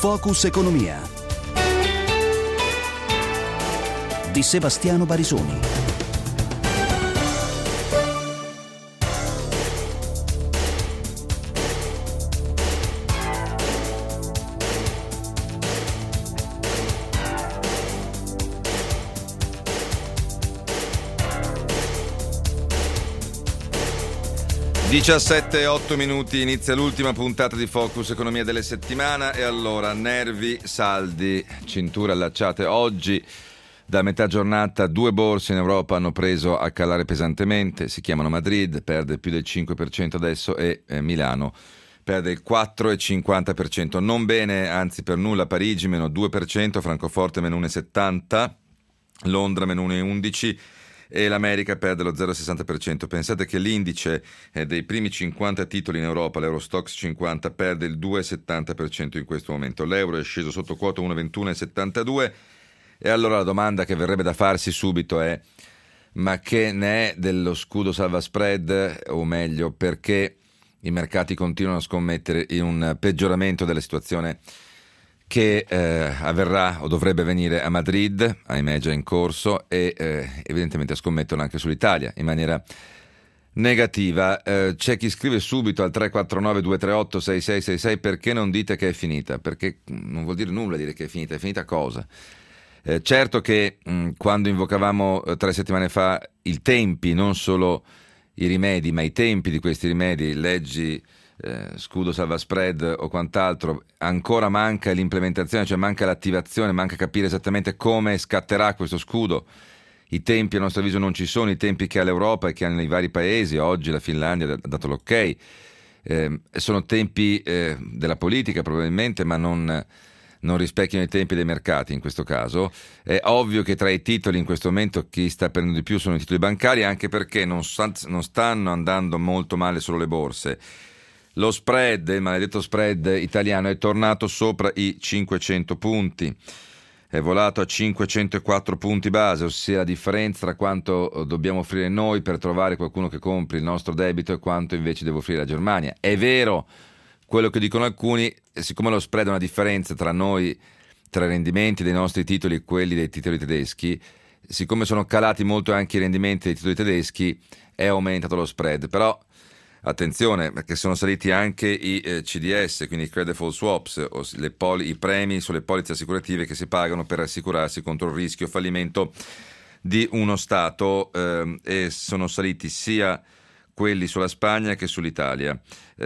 Focus Economia di Sebastiano Barisoni. e 17:08, inizia l'ultima puntata di Focus Economia della settimana. E allora, nervi saldi, cinture allacciate. Oggi da metà giornata 2 borse in Europa hanno preso a calare pesantemente. Si chiamano Madrid, perde più del 5% adesso, e Milano perde il 4,50%. Non bene, anzi per nulla, Parigi meno 2%, Francoforte meno 1,70%, Londra meno 1,11%, e l'America perde lo 0,60%. Pensate che l'indice dei primi 50 titoli in Europa, l'Eurostoxx 50, perde il 2,70% in questo momento. L'euro è sceso sotto quota 1,2172. E allora la domanda che verrebbe da farsi subito è: ma che ne è dello scudo salva spread? O meglio, perché i mercati continuano a scommettere in un peggioramento della situazione che avverrà o dovrebbe avvenire a Madrid, ahimè già in corso, e evidentemente scommettono anche sull'Italia in maniera negativa. C'è chi scrive subito al 349-238-6666: perché non dite che è finita? Perché non vuol dire nulla dire che è finita cosa? Certo che quando invocavamo 3 settimane fa i tempi, non solo i rimedi, ma i tempi di questi rimedi, leggi scudo salva spread o quant'altro, ancora manca l'implementazione, cioè manca l'attivazione, manca capire esattamente come scatterà questo scudo. I tempi a nostro avviso non ci sono, i tempi che ha l'Europa e che hanno i vari paesi. Oggi la Finlandia ha dato l'ok, sono tempi della politica probabilmente, ma non rispecchiano i tempi dei mercati in questo caso. È ovvio che tra i titoli in questo momento chi sta prendendo di più sono i titoli bancari, anche perché non stanno andando molto male solo le borse. Lo spread, il maledetto spread italiano, è tornato sopra i 500 punti, è volato a 504 punti base, ossia la differenza tra quanto dobbiamo offrire noi per trovare qualcuno che compri il nostro debito e quanto invece deve offrire la Germania. È vero quello che dicono alcuni: siccome lo spread è una differenza tra noi, tra i rendimenti dei nostri titoli e quelli dei titoli tedeschi, siccome sono calati molto anche i rendimenti dei titoli tedeschi, è aumentato lo spread. Però attenzione, perché sono saliti anche i CDS, quindi i credit default swaps, o i premi sulle polizze assicurative che si pagano per assicurarsi contro il rischio fallimento di uno Stato, e sono saliti sia quelli sulla Spagna che sull'Italia.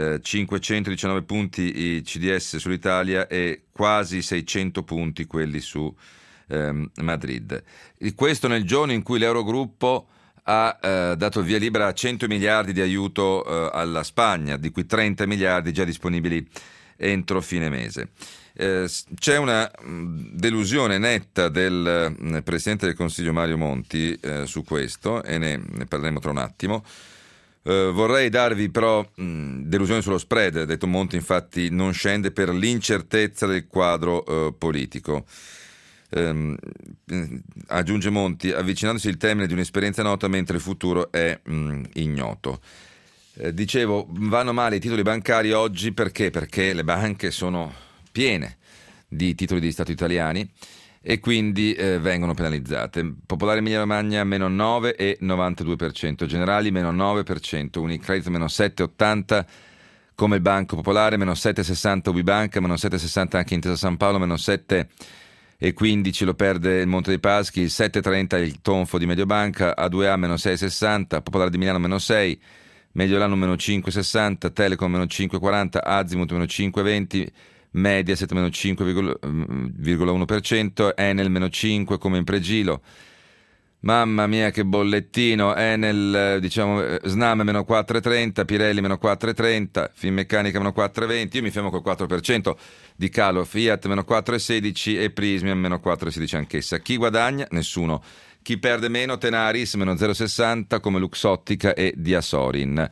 519 punti i CDS sull'Italia e quasi 600 punti quelli su Madrid. Questo nel giorno in cui l'Eurogruppo ha dato via libera a 100 miliardi di aiuto alla Spagna, di cui 30 miliardi già disponibili entro fine mese. C'è una delusione netta del Presidente del Consiglio Mario Monti su questo, e ne parleremo tra un attimo. Vorrei darvi però delusione sullo spread. Ha detto Monti, infatti, non scende per l'incertezza del quadro politico. Aggiunge Monti, avvicinandosi il termine di un'esperienza nota mentre il futuro è ignoto. Dicevo, vanno male i titoli bancari oggi perché le banche sono piene di titoli di Stato italiani e quindi vengono penalizzate. Popolare Emilia Romagna meno 9,92%, Generali meno 9%, Unicredit meno 7,80%, come il Banco Popolare meno 7,60%, Ubibanca meno 7,60%, anche Intesa San Paolo meno 7,15%, lo perde il Monte dei Paschi, il 7,30% il tonfo di Mediobanca, A2A meno 6,60%, Popolare di Milano meno 6%, Mediolanum meno 5,60%, Telecom meno 5,40%, Azimut meno 5,20%, Mediaset meno 5,1%, Enel meno 5% come in pregilo. Mamma mia che bollettino. Enel, Snam meno 4,30%, Pirelli meno 4,30%, Finmeccanica meno 4,20%, io mi fermo col 4% di calo, Fiat meno 4,16% e Prysmian meno 4,16% anch'essa. Chi guadagna? Nessuno. Chi perde meno? Tenaris meno 0,60% come Luxottica e Diasorin.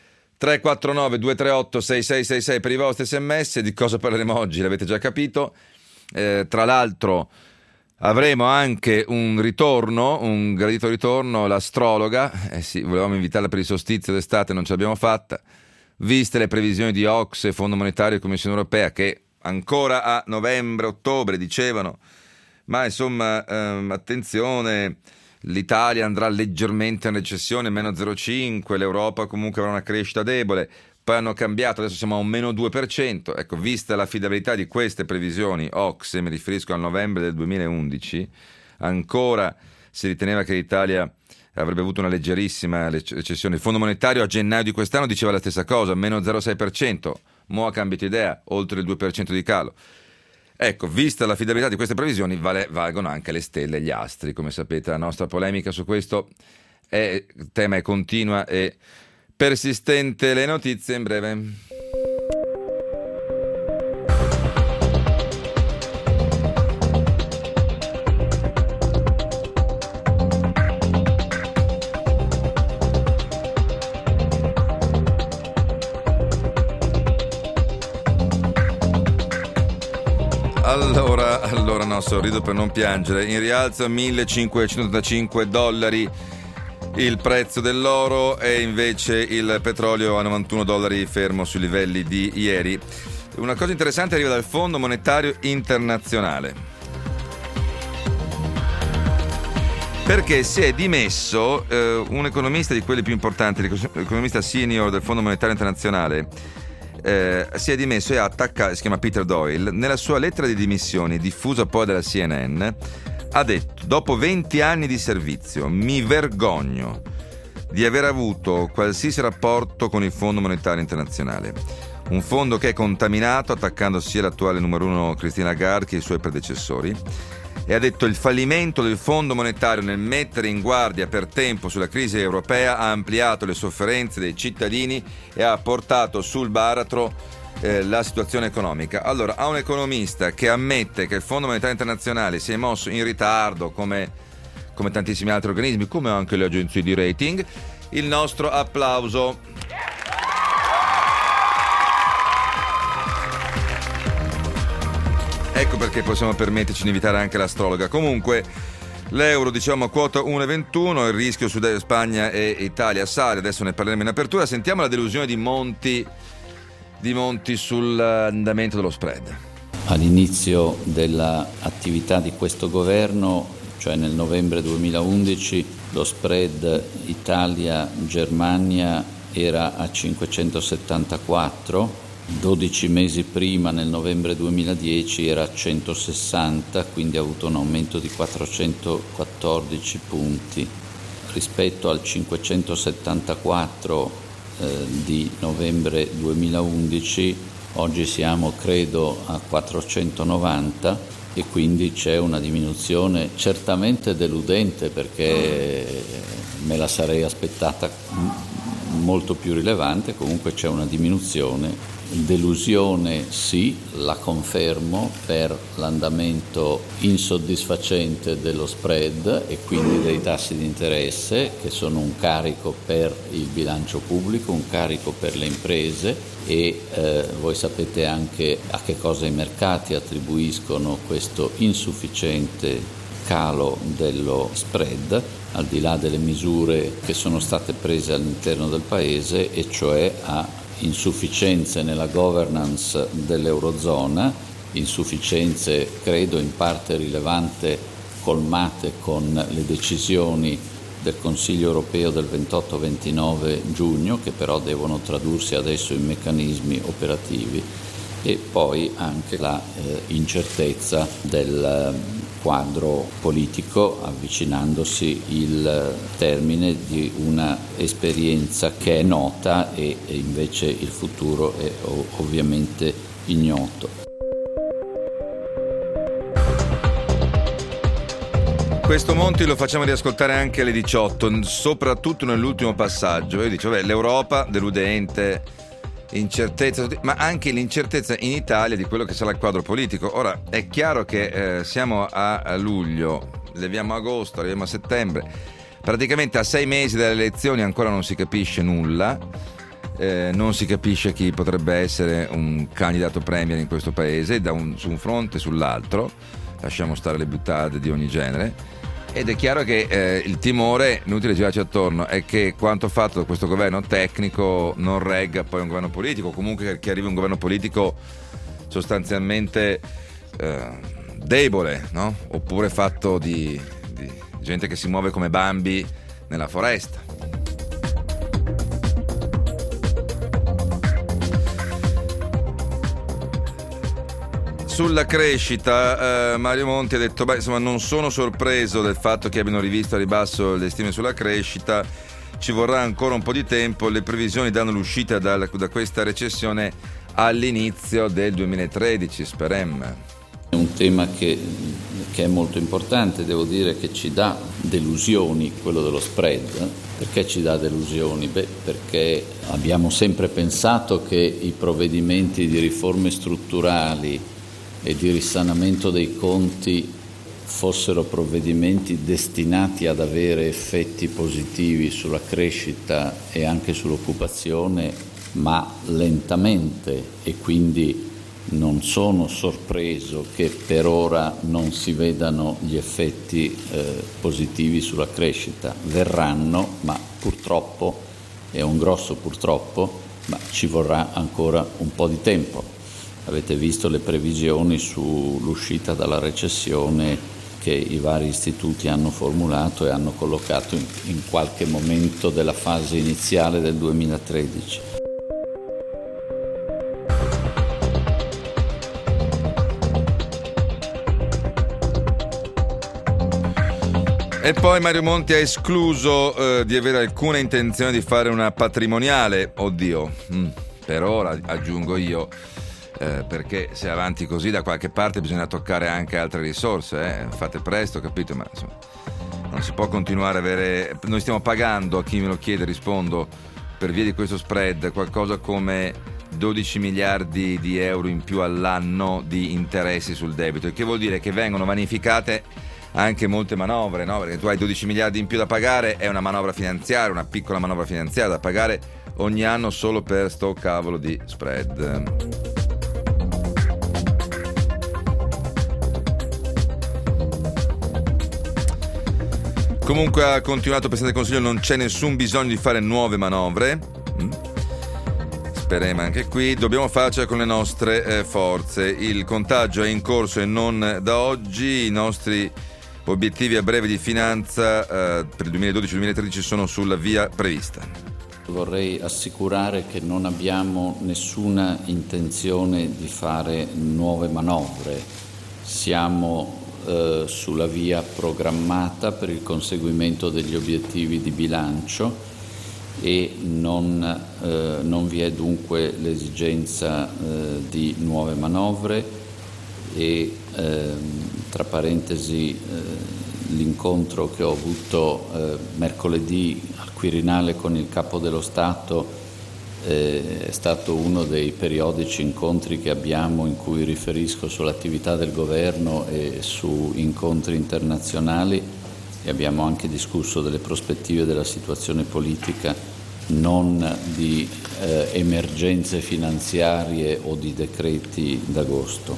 349-238-6666 per i vostri sms. Di cosa parleremo oggi? L'avete già capito. Tra l'altro avremo anche un gradito ritorno, l'astrologa. Sì, volevamo invitarla per il solstizio d'estate, non ce l'abbiamo fatta. Viste le previsioni di OCSE, Fondo Monetario e Commissione Europea, che ancora a novembre-ottobre dicevano, ma insomma attenzione, l'Italia andrà leggermente in recessione, meno 0,5, l'Europa comunque avrà una crescita debole. Poi hanno cambiato, adesso siamo a un meno 2%. Ecco, vista l'affidabilità di queste previsioni OCSE, mi riferisco al novembre del 2011, ancora si riteneva che l'Italia avrebbe avuto una leggerissima recessione. Il Fondo Monetario a gennaio di quest'anno diceva la stessa cosa, meno 0,6%. Mo' ha cambiato idea, oltre il 2% di calo. Ecco, vista l'affidabilità di queste previsioni, valgono anche le stelle e gli astri. Come sapete, la nostra polemica su questo tema è continua e persistente. Le notizie in breve. Allora no, sorrido per non piangere. In rialzo a $1.585 il prezzo dell'oro e invece il petrolio a $91 fermo sui livelli di ieri. Una cosa interessante arriva dal Fondo Monetario Internazionale, perché si è dimesso un economista di quelli più importanti, l'economista senior del Fondo Monetario Internazionale. Si è dimesso e ha attaccato, si chiama Peter Doyle. Nella sua lettera di dimissioni, diffusa poi dalla CNN, ha detto: dopo 20 anni di servizio mi vergogno di aver avuto qualsiasi rapporto con il Fondo Monetario Internazionale, un fondo che è contaminato, attaccando sia l'attuale numero 1 Christine Lagarde che i suoi predecessori. E ha detto: il fallimento del Fondo Monetario nel mettere in guardia per tempo sulla crisi europea ha ampliato le sofferenze dei cittadini e ha portato sul baratro la situazione economica. Allora, a un economista che ammette che il Fondo Monetario Internazionale si è mosso in ritardo come tantissimi altri organismi, come anche le agenzie di rating, il nostro applauso. Ecco perché possiamo permetterci di invitare anche l'astrologa. Comunque l'euro, diciamo, a quota 1,21, il rischio su Spagna e Italia sale, adesso ne parleremo in apertura. Sentiamo la delusione di Monti sull'andamento dello spread. All'inizio dell'attività di questo governo, cioè nel novembre 2011, lo spread Italia-Germania era a 574, 12 mesi prima, nel novembre 2010, era a 160, quindi ha avuto un aumento di 414 punti. Rispetto al 574 di novembre 2011, oggi siamo credo a 490 e quindi c'è una diminuzione certamente deludente, perché me la sarei aspettata molto più rilevante. Comunque c'è una diminuzione. Delusione sì, la confermo, per l'andamento insoddisfacente dello spread e quindi dei tassi di interesse, che sono un carico per il bilancio pubblico, un carico per le imprese e voi sapete anche a che cosa i mercati attribuiscono questo insufficiente calo dello spread, al di là delle misure che sono state prese all'interno del Paese, e cioè a insufficienze nella governance dell'Eurozona, insufficienze credo in parte rilevante colmate con le decisioni del Consiglio europeo del 28-29 giugno, che però devono tradursi adesso in meccanismi operativi, e poi anche la incertezza del quadro politico, avvicinandosi il termine di una esperienza che è nota e invece il futuro è ovviamente ignoto. Questo Monti lo facciamo riascoltare anche alle 18, soprattutto nell'ultimo passaggio. Io dico, l'Europa deludente, incertezza, ma anche l'incertezza in Italia di quello che sarà il quadro politico. Ora è chiaro che siamo a luglio, leviamo agosto, arriviamo a settembre, praticamente a 6 mesi dalle elezioni ancora non si capisce nulla, non si capisce chi potrebbe essere un candidato premier in questo paese su un fronte e sull'altro, lasciamo stare le buttate di ogni genere. Ed è chiaro che il timore, inutile girarci attorno, è che quanto fatto da questo governo tecnico non regga poi un governo politico, comunque che arrivi un governo politico sostanzialmente debole, no? Oppure fatto di gente che si muove come Bambi nella foresta. Sulla crescita, Mario Monti ha detto: insomma, non sono sorpreso del fatto che abbiano rivisto a ribasso le stime sulla crescita, ci vorrà ancora un po' di tempo, le previsioni danno l'uscita da questa recessione all'inizio del 2013, speriamo. È un tema che è molto importante, devo dire che ci dà delusioni, quello dello spread. Perché ci dà delusioni? Perché abbiamo sempre pensato che i provvedimenti di riforme strutturali e di risanamento dei conti fossero provvedimenti destinati ad avere effetti positivi sulla crescita e anche sull'occupazione, ma lentamente, e quindi non sono sorpreso che per ora non si vedano gli effetti positivi sulla crescita. Verranno, ma purtroppo, è un grosso purtroppo, ma ci vorrà ancora un po' di tempo. Avete visto le previsioni sull'uscita dalla recessione che i vari istituti hanno formulato e hanno collocato in qualche momento della fase iniziale del 2013. E poi Mario Monti ha escluso di avere alcuna intenzione di fare una patrimoniale. Oddio, per ora, aggiungo io, perché se avanti così da qualche parte bisogna toccare anche altre risorse, fate presto, capito? Ma insomma, non si può continuare a avere. Noi stiamo pagando, a chi me lo chiede rispondo, per via di questo spread qualcosa come 12 miliardi di euro in più all'anno di interessi sul debito, il che vuol dire che vengono vanificate anche molte manovre, no? Perché tu hai 12 miliardi in più da pagare, è una manovra finanziaria, una piccola manovra finanziaria da pagare ogni anno solo per sto cavolo di spread. Comunque ha continuato il Presidente del Consiglio: non c'è nessun bisogno di fare nuove manovre. Speriamo anche qui. Dobbiamo farcela con le nostre forze. Il contagio è in corso e non da oggi. I nostri obiettivi a breve di finanza per il 2012-2013 sono sulla via prevista. Vorrei assicurare che non abbiamo nessuna intenzione di fare nuove manovre. Siamo sulla via programmata per il conseguimento degli obiettivi di bilancio e non vi è dunque l'esigenza di nuove manovre e tra parentesi l'incontro che ho avuto mercoledì al Quirinale con il Capo dello Stato è stato uno dei periodici incontri che abbiamo in cui riferisco sull'attività del governo e su incontri internazionali, e abbiamo anche discusso delle prospettive della situazione politica, non di emergenze finanziarie o di decreti d'agosto.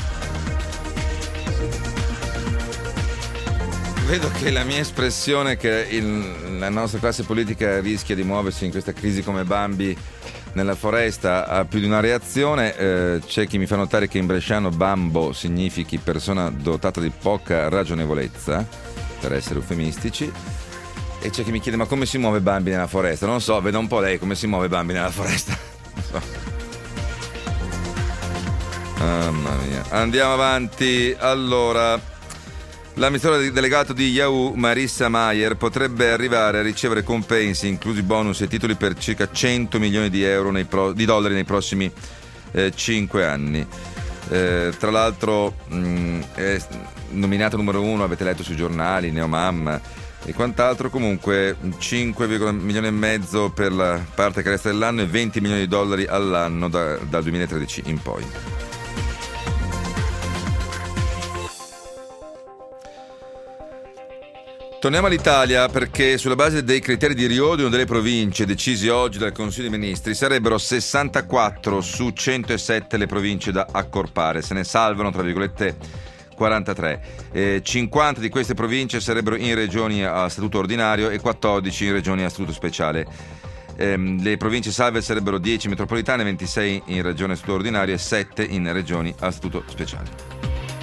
Vedo che la mia espressione che la nostra classe politica rischia di muoversi in questa crisi come Bambi nella foresta ha più di una reazione. C'è chi mi fa notare che in bresciano bambo significhi persona dotata di poca ragionevolezza, per essere eufemistici, e c'è chi mi chiede: ma come si muove Bambi nella foresta? Non so, veda un po' lei come si muove Bambi nella foresta. Non so. Mamma mia. Andiamo avanti. Allora, l'amministratore delegato di Yahoo, Marissa Mayer, potrebbe arrivare a ricevere compensi, inclusi bonus e titoli, per circa 100 milioni di euro di dollari nei prossimi 5 anni. Tra l'altro è nominata numero 1, avete letto sui giornali, Neomamma e quant'altro. Comunque 5,5 milioni per la parte che resta dell'anno e 20 milioni di dollari all'anno dal 2013 in poi. Torniamo all'Italia, perché sulla base dei criteri di riordino delle province decisi oggi dal Consiglio dei Ministri sarebbero 64 su 107 le province da accorpare, se ne salvano tra virgolette 43. 50 di queste province sarebbero in regioni a statuto ordinario e 14 in regioni a statuto speciale. Le province salve sarebbero 10 metropolitane, 26 in regione a statuto ordinario e 7 in regioni a statuto speciale.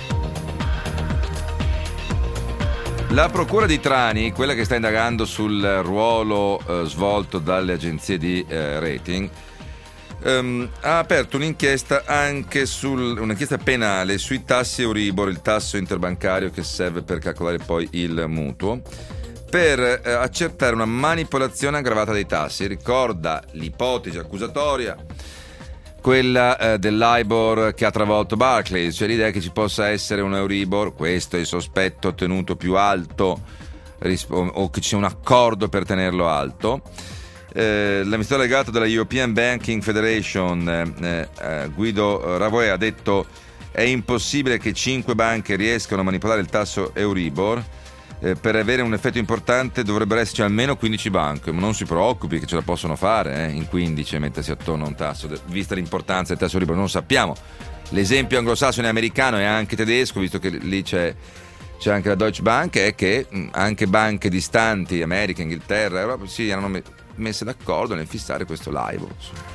La procura di Trani, quella che sta indagando sul ruolo svolto dalle agenzie di rating, ha aperto un'inchiesta anche un'inchiesta penale sui tassi Euribor, il tasso interbancario che serve per calcolare poi il mutuo, per accertare una manipolazione aggravata dei tassi. Ricorda l'ipotesi accusatoria, quella dell'Ibor che ha travolto Barclays, cioè l'idea che ci possa essere un Euribor, questo è il sospetto, tenuto più alto o che ci sia un accordo per tenerlo alto. L'amministratore delegato della European Banking Federation, Guido Ravoe, ha detto: è impossibile che 5 banche riescano a manipolare il tasso Euribor. Per avere un effetto importante dovrebbero esserci almeno 15 banche, ma non si preoccupi che ce la possono fare in 15 e mettersi attorno a un tasso, vista l'importanza del tasso Euribor. Non sappiamo, l'esempio anglosassone americano e anche tedesco, visto che lì c'è anche la Deutsche Bank, è che anche banche distanti, America, Inghilterra, Europa, si erano messe d'accordo nel fissare questo LIBOR.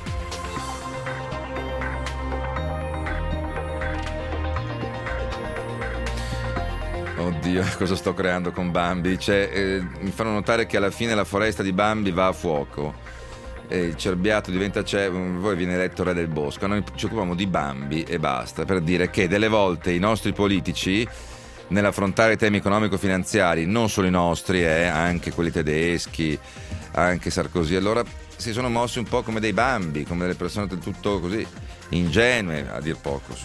Oddio, cosa sto creando con Bambi? Mi fanno notare che alla fine la foresta di Bambi va a fuoco, il cerbiato diventa poi viene eletto re del bosco. Noi ci occupiamo di Bambi e basta, per dire che delle volte i nostri politici, nell'affrontare temi economico-finanziari, non solo i nostri, anche quelli tedeschi, anche Sarkozy, allora si sono mossi un po' come dei bambi, come delle persone del tutto così ingenue, a dir poco,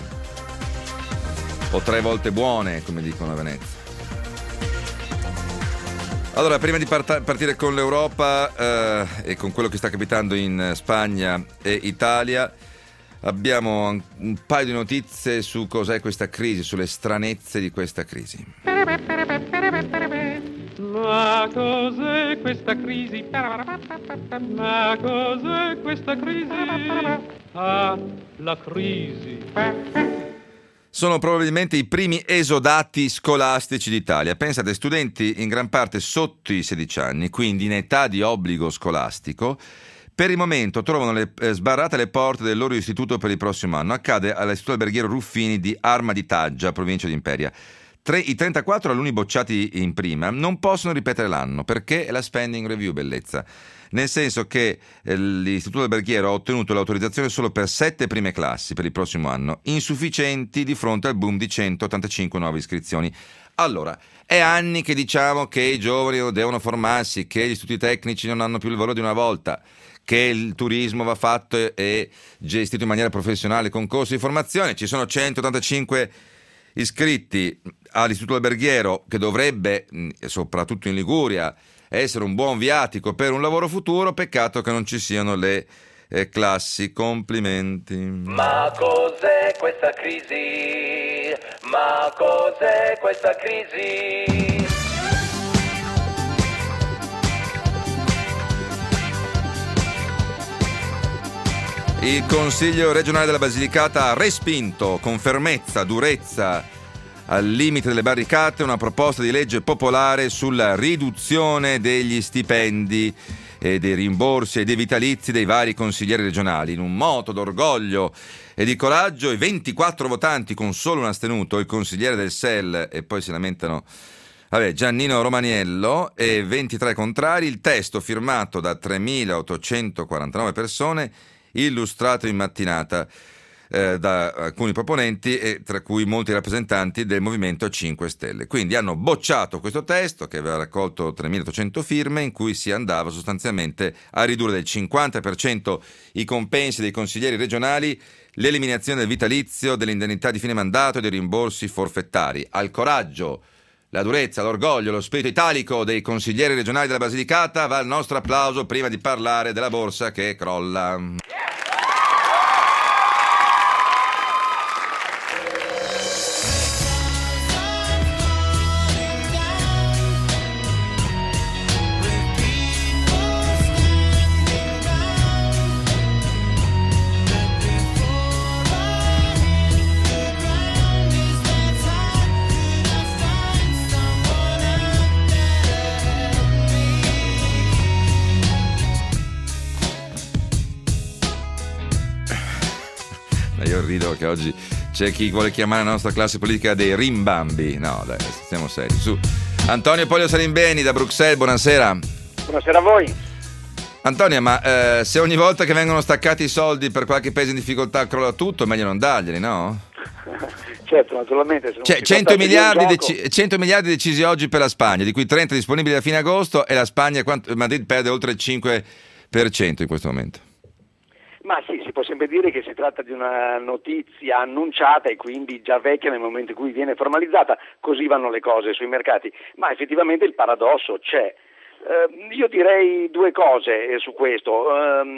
o 3 volte buone, come dicono a Venezia. Allora, prima di partire con l'Europa e con quello che sta capitando in Spagna e Italia, abbiamo un paio di notizie su cos'è questa crisi, sulle stranezze di questa crisi. Ma cos'è questa crisi? Ma cos'è questa crisi? Ah, la crisi. Sono probabilmente i primi esodati scolastici d'Italia. Pensate, studenti in gran parte sotto i 16 anni, quindi in età di obbligo scolastico, per il momento trovano sbarrate le porte del loro istituto per il prossimo anno. Accade all'Istituto Alberghiero Ruffini di Arma di Taggia, provincia di Imperia. I 34 alunni bocciati in prima non possono ripetere l'anno perché è la spending review, bellezza. Nel senso che l'Istituto Alberghiero ha ottenuto l'autorizzazione solo per 7 prime classi per il prossimo anno, insufficienti di fronte al boom di 185 nuove iscrizioni. Allora, è anni che diciamo che i giovani devono formarsi, che gli istituti tecnici non hanno più il valore di una volta, che il turismo va fatto e gestito in maniera professionale con corsi di formazione. Ci sono 185 iscritti all'Istituto Alberghiero, che dovrebbe, soprattutto in Liguria, essere un buon viatico per un lavoro futuro. Peccato che non ci siano le classi. Complimenti. Ma cos'è questa crisi? Ma cos'è questa crisi? Il Consiglio regionale della Basilicata ha respinto con fermezza, durezza, al limite delle barricate, una proposta di legge popolare sulla riduzione degli stipendi e dei rimborsi e dei vitalizi dei vari consiglieri regionali. In un moto d'orgoglio e di coraggio, i 24 votanti con solo un astenuto, il consigliere del SEL, e poi si lamentano Giannino Romaniello, e 23 contrari, il testo firmato da 3.849 persone, illustrato in mattinata da alcuni proponenti, e tra cui molti rappresentanti del Movimento 5 Stelle. Quindi hanno bocciato questo testo che aveva raccolto 3.800 firme, in cui si andava sostanzialmente a ridurre del 50% i compensi dei consiglieri regionali, l'eliminazione del vitalizio, delle indennità di fine mandato e dei rimborsi forfettari. Al coraggio, la durezza, l'orgoglio, lo spirito italico dei consiglieri regionali della Basilicata va il nostro applauso prima di parlare della borsa che crolla. io rido che oggi c'è chi vuole chiamare la nostra classe politica dei rimbambi. No, dai, stiamo seri. Su. Antonio Polio Salimbeni da Bruxelles, buonasera. Buonasera a voi. Antonio, ma se ogni volta che vengono staccati i soldi per qualche paese in difficoltà crolla tutto, è meglio non darglieli, no? Certo, naturalmente. Cioè, 100 miliardi decisi oggi per la Spagna, di cui 30 disponibili a fine agosto, e la Spagna, Madrid perde oltre il 5% in questo momento. Ma sì, si può sempre dire che si tratta di una notizia annunciata e quindi già vecchia nel momento in cui viene formalizzata. Così vanno le cose sui mercati, ma effettivamente il paradosso c'è. Io direi due cose su questo.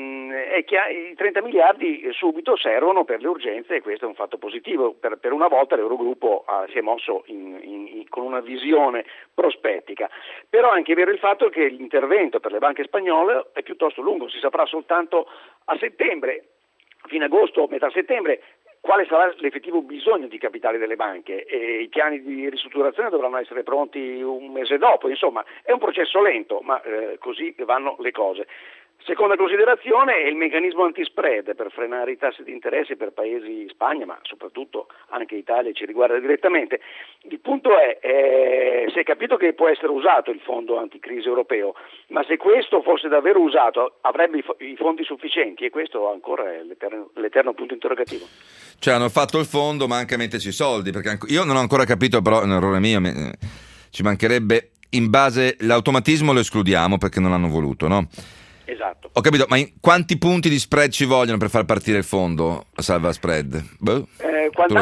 È che i 30 miliardi subito servono per le urgenze e questo è un fatto positivo. Per una volta l'Eurogruppo si è mosso con una visione prospettica. Però è anche vero il fatto che l'intervento per le banche spagnole è piuttosto lungo, si saprà soltanto a settembre, fine agosto, metà settembre, quale sarà l'effettivo bisogno di capitali delle banche e i piani di ristrutturazione dovranno essere pronti un mese dopo. Insomma, è un processo lento, ma così vanno le cose. Seconda considerazione è il meccanismo antispread per frenare i tassi di interesse per paesi Spagna, ma soprattutto anche Italia ci riguarda direttamente. Il punto è, si è capito che può essere usato il fondo anticrisi europeo, ma se questo fosse davvero usato avrebbe i fondi sufficienti, e questo ancora è l'eterno punto interrogativo. Cioè hanno fatto il fondo ma anche metterci i soldi, perché io non ho ancora capito, però è un errore mio, ci mancherebbe, in base l'automatismo lo escludiamo perché non l'hanno voluto, no? Esatto. Ho capito, ma quanti punti di spread ci vogliono per far partire il fondo a salva spread? Quando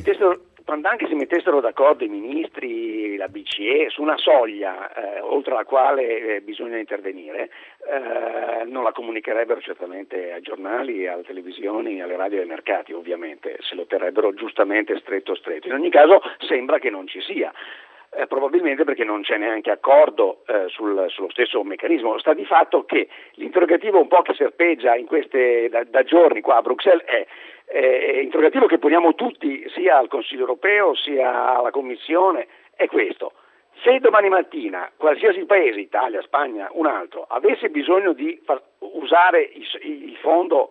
anche si mettessero d'accordo i ministri, la BCE, su una soglia oltre la quale bisogna intervenire, non la comunicherebbero certamente ai giornali, alle televisioni, alle radio e ai mercati, ovviamente, se lo terrebbero giustamente stretto. In ogni caso sembra che non ci sia. Probabilmente perché non c'è neanche accordo sullo stesso meccanismo. Sta di fatto che l'interrogativo un po' che serpeggia da giorni qua a Bruxelles è interrogativo che poniamo tutti sia al Consiglio europeo sia alla Commissione, è questo: se domani mattina qualsiasi paese, Italia, Spagna, un altro, avesse bisogno di usare il fondo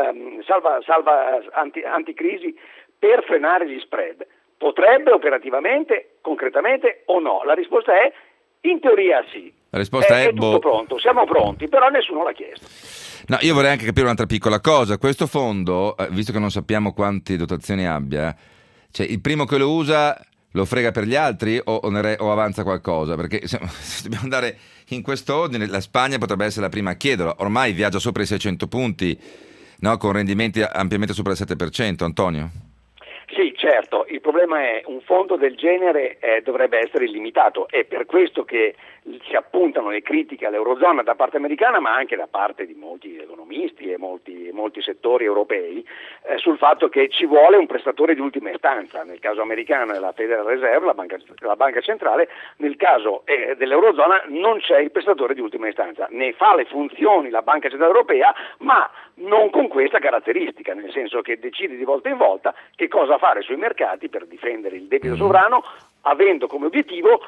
salva anticrisi per frenare gli spread, potrebbe operativamente, concretamente o no? La risposta è in teoria sì. La risposta è tutto pronto, siamo pronti, però nessuno l'ha chiesto. No, io vorrei anche capire un'altra piccola cosa. Questo fondo, visto che non sappiamo quante dotazioni abbia, cioè il primo che lo usa lo frega per gli altri o avanza qualcosa? Perché se dobbiamo andare in questo ordine, la Spagna potrebbe essere la prima a chiederlo. Ormai viaggia sopra i 600 punti, no? Con rendimenti ampiamente sopra il 7%, Antonio? Sì, certo, il problema è un fondo del genere dovrebbe essere illimitato, è per questo che si appuntano le critiche all'Eurozona da parte americana, ma anche da parte di molti economisti e molti settori europei sul fatto che ci vuole un prestatore di ultima istanza. Nel caso americano è la Federal Reserve, la banca centrale. Nel caso dell'Eurozona non c'è il prestatore di ultima istanza, ne fa le funzioni la Banca Centrale Europea, ma non con questa caratteristica, nel senso che decide di volta in volta che cosa fare sui mercati per difendere il debito sovrano, avendo come obiettivo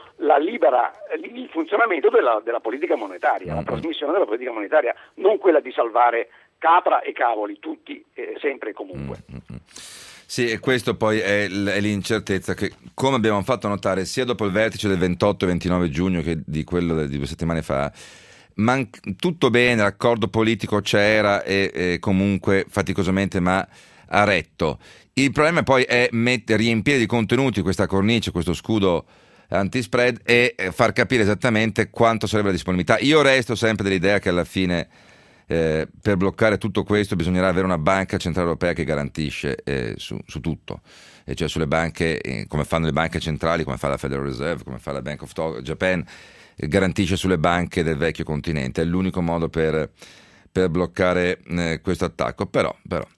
il funzionamento della politica monetaria, la trasmissione della politica monetaria, non quella di salvare capra e cavoli tutti, sempre e comunque. Sì, e questo poi è l'incertezza che, come abbiamo fatto notare sia dopo il vertice del 28 e 29 giugno che di quello di 2 settimane fa, tutto bene, l'accordo politico c'era e comunque faticosamente ma ha retto. Il problema poi è riempire di contenuti questa cornice, questo scudo anti-spread e far capire esattamente quanto sarebbe la disponibilità. Io resto sempre dell'idea che alla fine per bloccare tutto questo bisognerà avere una banca centrale europea che garantisce su tutto, e cioè sulle banche, come fanno le banche centrali, come fa la Federal Reserve, come fa la Bank of Japan, garantisce sulle banche del vecchio continente. È l'unico modo per bloccare questo attacco. Però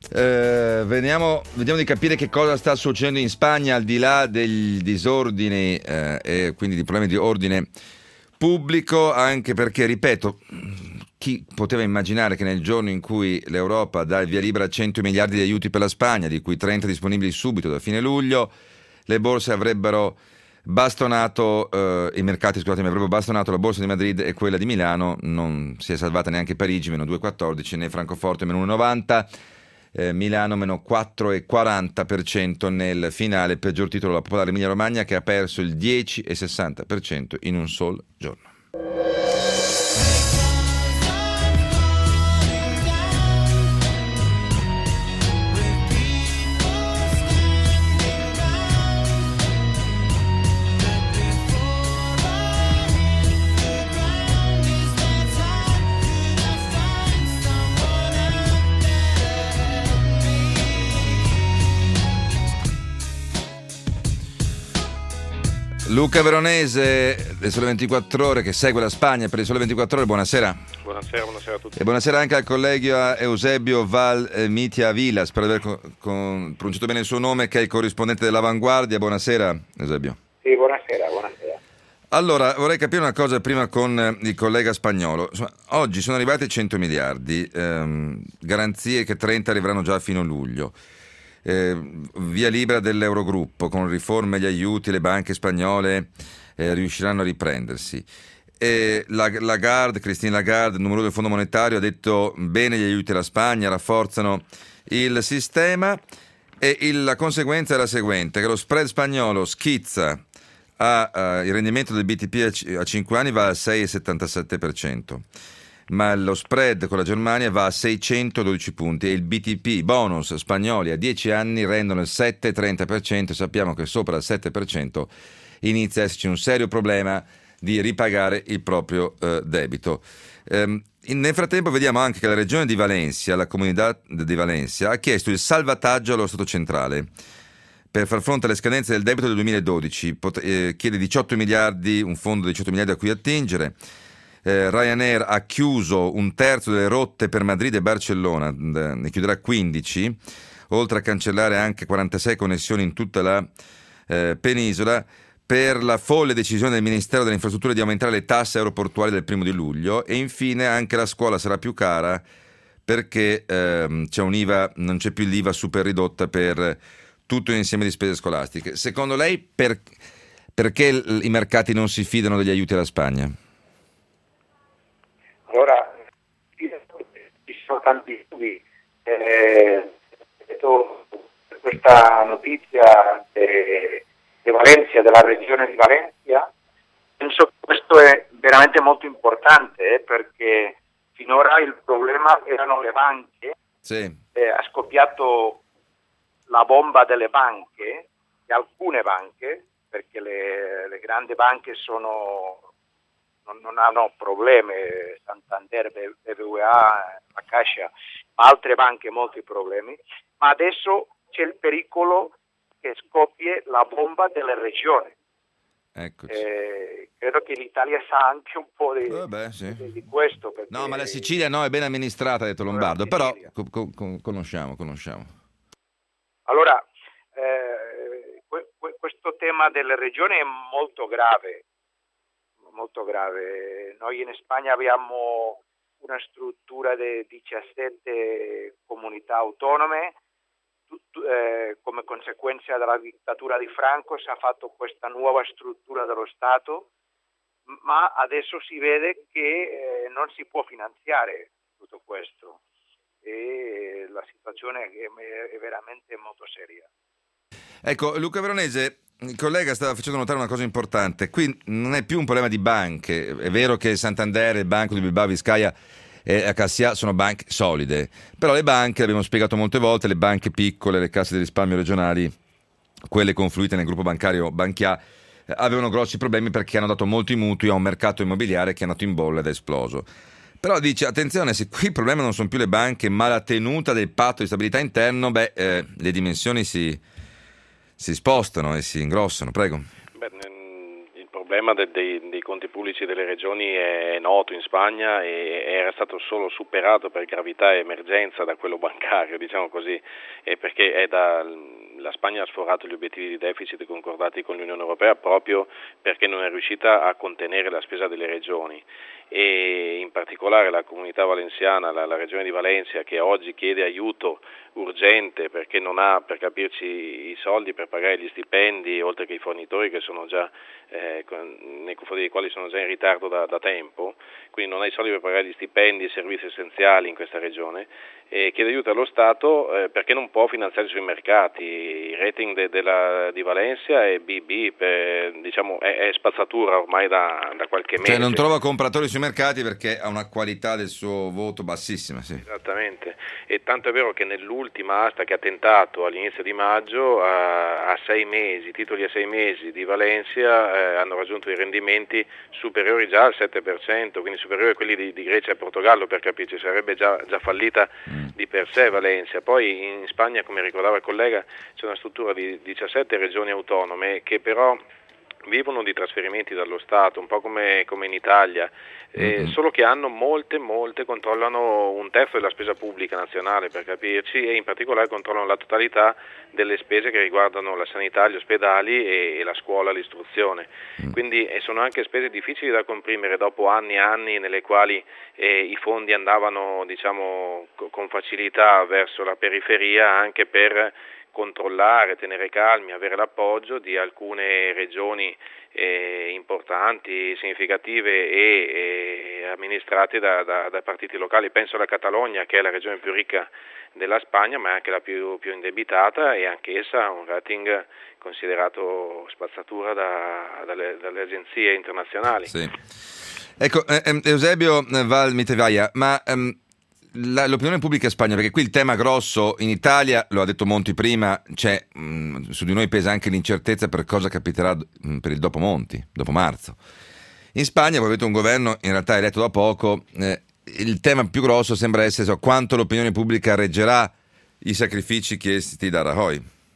vediamo di capire che cosa sta succedendo in Spagna, al di là dei disordini e quindi di problemi di ordine pubblico, anche perché, ripeto, chi poteva immaginare che nel giorno in cui l'Europa dà il via libera a 100 miliardi di aiuti per la Spagna, di cui 30 disponibili subito da fine luglio, le borse avrebbero bastonato, i mercati, scusatemi, avrebbero bastonato la borsa di Madrid e quella di Milano. Non si è salvata neanche Parigi, meno 2,14, né Francoforte, meno 1,90. Milano meno 4,40% nel finale, peggior titolo la Popolare Emilia Romagna che ha perso il 10,60% in un sol giorno. Luca Veronese del Sole 24 Ore che segue la Spagna per il Sole 24 Ore, buonasera. Buonasera a tutti. E buonasera anche al collega Eusebio Valmitia Vila, spero di aver pronunciato bene il suo nome, che è il corrispondente dell'Avanguardia. Buonasera Eusebio. Sì, buonasera. Allora, vorrei capire una cosa prima con il collega Spagnolo. Insomma, oggi sono arrivati 100 miliardi, garanzie che 30 arriveranno già a fine luglio. Via libera dell'Eurogruppo, con riforme e gli aiuti le banche spagnole riusciranno a riprendersi. Christine Lagarde, numero del Fondo Monetario, ha detto bene gli aiuti alla Spagna, rafforzano il sistema, e la conseguenza è la seguente, che lo spread spagnolo schizza il rendimento del BTP a 5 anni va al 6,77%. Ma lo spread con la Germania va a 612 punti e il BTP bonus spagnoli a 10 anni rendono il 7,30%. Sappiamo che sopra il 7% inizia a esserci un serio problema di ripagare il proprio debito. Nel frattempo vediamo anche che la regione di Valencia, la comunità di Valencia, ha chiesto il salvataggio allo Stato centrale per far fronte alle scadenze del debito del 2012. Chiede 18 miliardi, un fondo di 18 miliardi a cui attingere. Ryanair ha chiuso un terzo delle rotte per Madrid e Barcellona, ne chiuderà 15, oltre a cancellare anche 46 connessioni in tutta la penisola, per la folle decisione del Ministero delle Infrastrutture di aumentare le tasse aeroportuali del 1 luglio. E infine anche la scuola sarà più cara perché c'è un'IVA, non c'è più l'IVA super ridotta per tutto un insieme di spese scolastiche. Secondo lei perché i mercati non si fidano degli aiuti alla Spagna? Allora, ci sono tanti dubbi. Questa notizia di Valencia, della regione di Valencia, penso che questo è veramente molto importante, perché finora il problema erano le banche. Sì. Ha scoppiato la bomba delle banche, di alcune banche, perché le grandi banche non hanno problemi, Santander, BBVA, la Caixa, ma altre banche molti problemi, ma adesso c'è il pericolo che scoppi la bomba delle regioni. Credo che l'Italia sa anche un po' di questo. Perché no, ma la Sicilia no, è ben amministrata, ha detto Lombardo, però conosciamo. Allora, questo tema delle regioni è molto grave. Noi in Spagna abbiamo una struttura di 17 comunità autonome. Come conseguenza della dittatura di Franco si è fatto questa nuova struttura dello Stato, ma adesso si vede che non si può finanziare tutto questo e la situazione è veramente molto seria. Ecco, Luca Veronese, il collega stava facendo notare una cosa importante. Qui non è più un problema di banche. È vero che Santander, il Banco di Bilbao Vizcaya e la Cassa sono banche solide, però le banche, l'abbiamo spiegato molte volte, le banche piccole, le casse di risparmio regionali, quelle confluite nel gruppo bancario Banchià, avevano grossi problemi perché hanno dato molti mutui a un mercato immobiliare che è andato in bolla ed è esploso. Però dice, attenzione, se qui il problema non sono più le banche ma la tenuta del patto di stabilità interno, le dimensioni si spostano e si ingrossano. Prego. Il problema dei conti pubblici delle regioni è noto in Spagna e era stato solo superato per gravità e emergenza da quello bancario, diciamo così, perché la Spagna ha sforato gli obiettivi di deficit concordati con l'Unione Europea proprio perché non è riuscita a contenere la spesa delle regioni e in particolare la Comunità Valenciana, la regione di Valencia, che oggi chiede aiuto urgente perché non ha, per capirci, i soldi per pagare gli stipendi, oltre che i fornitori che sono già nei confronti dei quali sono già in ritardo da tempo, quindi non ha i soldi per pagare gli stipendi e i servizi essenziali in questa regione, e chiede aiuto allo Stato perché non può finanziare i suoi mercati. Il rating di Valencia è BB, diciamo è spazzatura ormai da qualche mese. Cioè non trova compratori sui mercati perché ha una qualità del suo voto bassissima, sì. Esattamente, e tanto è vero che nell'ultima asta che ha tentato all'inizio di maggio, a 6 mesi, titoli a 6 mesi di Valencia hanno raggiunto i rendimenti superiori già al 7%, quindi superiori a quelli di Grecia e Portogallo, per capirci, sarebbe già fallita di per sé Valencia. Poi in Spagna, come ricordava il collega, c'è una struttura di 17 regioni autonome che però vivono di trasferimenti dallo Stato, un po' come in Italia, solo che hanno molte, controllano un terzo della spesa pubblica nazionale, per capirci, e in particolare controllano la totalità delle spese che riguardano la sanità, gli ospedali e la scuola, l'istruzione. Quindi sono anche spese difficili da comprimere dopo anni e anni nelle quali i fondi andavano, diciamo, con facilità verso la periferia, anche per controllare, tenere calmi, avere l'appoggio di alcune regioni importanti, significative e amministrate da partiti locali. Penso alla Catalogna, che è la regione più ricca della Spagna, ma è anche la più indebitata, e anch'essa ha un rating considerato spazzatura dalle agenzie internazionali. Sì. Ecco, Eusebio Valmitevaia, ma l'opinione pubblica in Spagna, perché qui il tema grosso in Italia, lo ha detto Monti prima, c'è su di noi pesa anche l'incertezza per cosa capiterà per il dopo Monti, dopo marzo. In Spagna voi avete un governo in realtà eletto da poco, il tema più grosso sembra essere quanto l'opinione pubblica reggerà i sacrifici chiesti da Rajoy.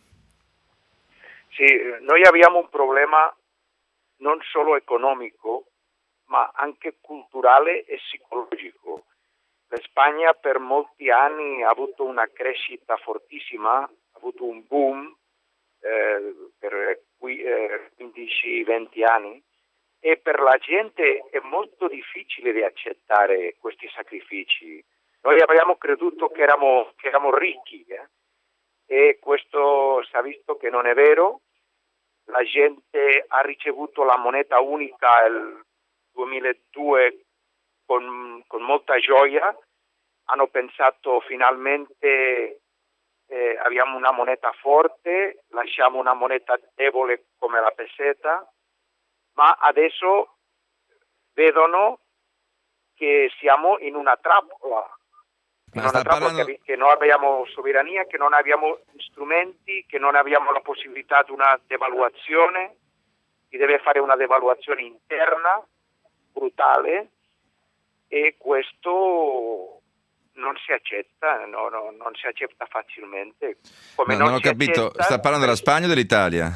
Sì, noi abbiamo un problema non solo economico, ma anche culturale e psicologico. La Spagna per molti anni ha avuto una crescita fortissima, ha avuto un boom per 15-20 anni, e per la gente è molto difficile di accettare questi sacrifici. Noi abbiamo creduto che eramo ricchi, e questo si è visto che non è vero. La gente ha ricevuto la moneta unica nel 2002 con molta gioia, hanno pensato finalmente abbiamo una moneta forte, lasciamo una moneta debole come la peseta, ma adesso vedono che siamo in una trappola, che non abbiamo sovrania, che non abbiamo strumenti, che non abbiamo la possibilità di una devaluazione, si deve fare una devaluazione interna brutale, e questo non si accetta, non si accetta facilmente. Come non ho capito, sta parlando della Spagna o dell'Italia?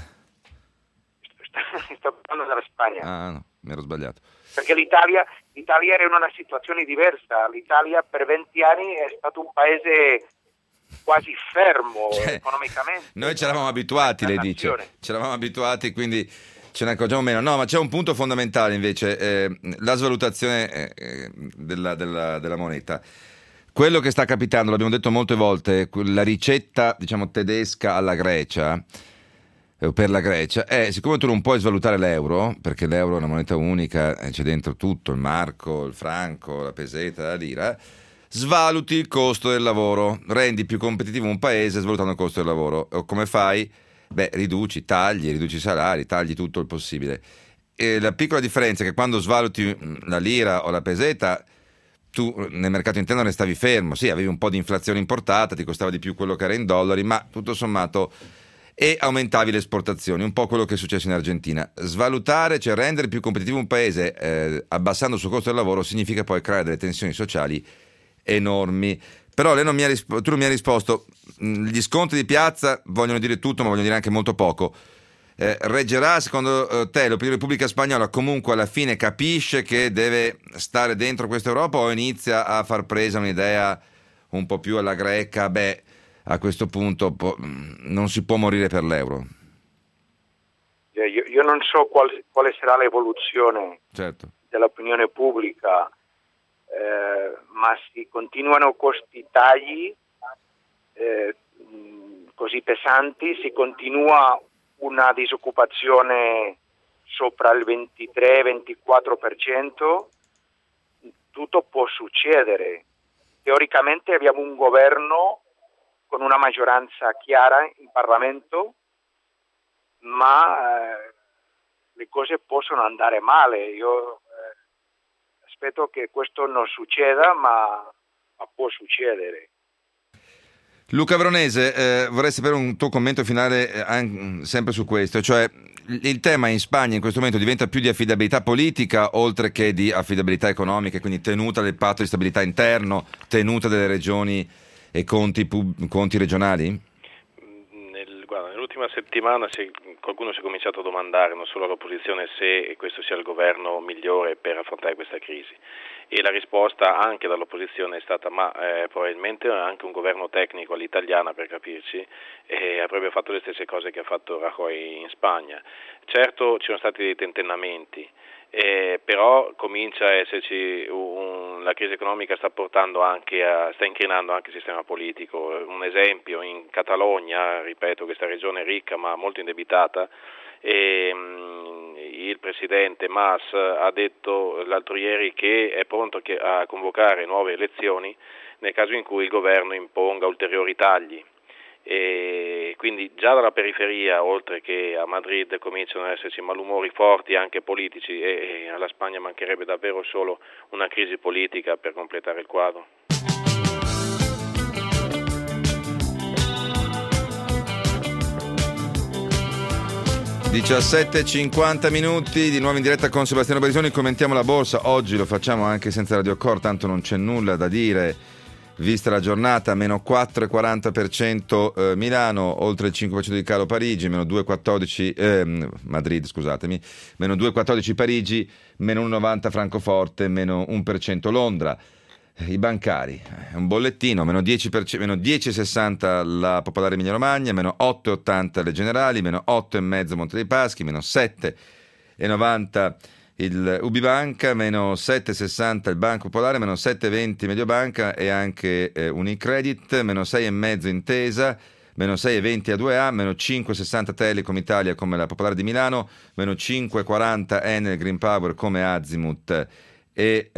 Sto parlando della Spagna. Ah no, mi ero sbagliato. Perché l'Italia era in una situazione diversa. L'Italia per 20 anni è stato un paese quasi fermo economicamente. Noi ci eravamo abituati, lei dice. Ci eravamo abituati, quindi ce ne accorgiamo meno. No, ma c'è un punto fondamentale invece, la svalutazione della moneta. Quello che sta capitando, l'abbiamo detto molte volte, la ricetta, diciamo, tedesca alla Grecia, per la Grecia, è, siccome tu non puoi svalutare l'euro, perché l'euro è una moneta unica, c'è dentro tutto, il marco, il franco, la peseta, la lira, svaluti il costo del lavoro, rendi più competitivo un paese svalutando il costo del lavoro. Come fai? Riduci i salari, tagli tutto il possibile. E la piccola differenza è che quando svaluti la lira o la peseta, tu nel mercato interno restavi fermo, sì, avevi un po' di inflazione importata, ti costava di più quello che era in dollari, ma tutto sommato, e aumentavi le esportazioni, un po' quello che è successo in Argentina. Svalutare, cioè rendere più competitivo un paese abbassando il suo costo del lavoro, significa poi creare delle tensioni sociali enormi. Però lei tu non mi hai risposto. Gli scontri di piazza vogliono dire tutto, ma vogliono dire anche molto poco. Reggerà, secondo te, l'opinione pubblica spagnola comunque alla fine capisce che deve stare dentro questa Europa, o inizia a far presa un'idea un po' più alla greca, a questo punto non si può morire per l'euro? Io non so quale sarà l'evoluzione. Certo. dell'opinione pubblica, ma si continuano questi tagli così pesanti, si continua una disoccupazione sopra il 23-24%, tutto può succedere. Teoricamente abbiamo un governo con una maggioranza chiara in Parlamento, ma le cose possono andare male. Io aspetto che questo non succeda, ma può succedere. Luca Veronese, vorrei sapere un tuo commento finale sempre su questo, cioè il tema in Spagna in questo momento diventa più di affidabilità politica oltre che di affidabilità economica, quindi tenuta del patto di stabilità interno, tenuta delle regioni e conti regionali? Nell'ultima settimana qualcuno si è cominciato a domandare, non solo all'opposizione, se questo sia il governo migliore per affrontare questa crisi. E la risposta anche dall'opposizione è stata probabilmente anche un governo tecnico all'italiana, per capirci, avrebbe fatto le stesse cose che ha fatto Rajoy in Spagna. Certo ci sono stati dei tentennamenti, però comincia a esserci la crisi economica sta incrinando anche il sistema politico. Un esempio, in Catalogna, ripeto, questa regione ricca ma molto indebitata, il presidente Mas ha detto l'altro ieri che è pronto a convocare nuove elezioni nel caso in cui il governo imponga ulteriori tagli. E quindi già dalla periferia, oltre che a Madrid, cominciano ad esserci malumori forti anche politici, e alla Spagna mancherebbe davvero solo una crisi politica per completare il quadro. (17:50) di nuovo in diretta con Sebastiano Barisoni. Commentiamo la borsa. Oggi lo facciamo anche senza Radio Core, tanto non c'è nulla da dire vista la giornata. Meno 4,40% Milano, oltre il 5% di calo Parigi, meno 2,14 Madrid, scusatemi, meno 2,14 Parigi, meno 1,90 Francoforte, meno 1% Londra. I bancari, un bollettino, meno 10,60 la Popolare Emilia Romagna, meno 8,80 le Generali, meno 8,5 Monte dei Paschi, meno 7,90 il Ubibanca, meno 7,60 il Banco Popolare, meno 7,20 Mediobanca e anche Unicredit, meno 6,5 Intesa, meno 6,20 A2A, meno 5,60 Telecom Italia come la Popolare di Milano, meno 5,40 Enel Green Power come Azimut e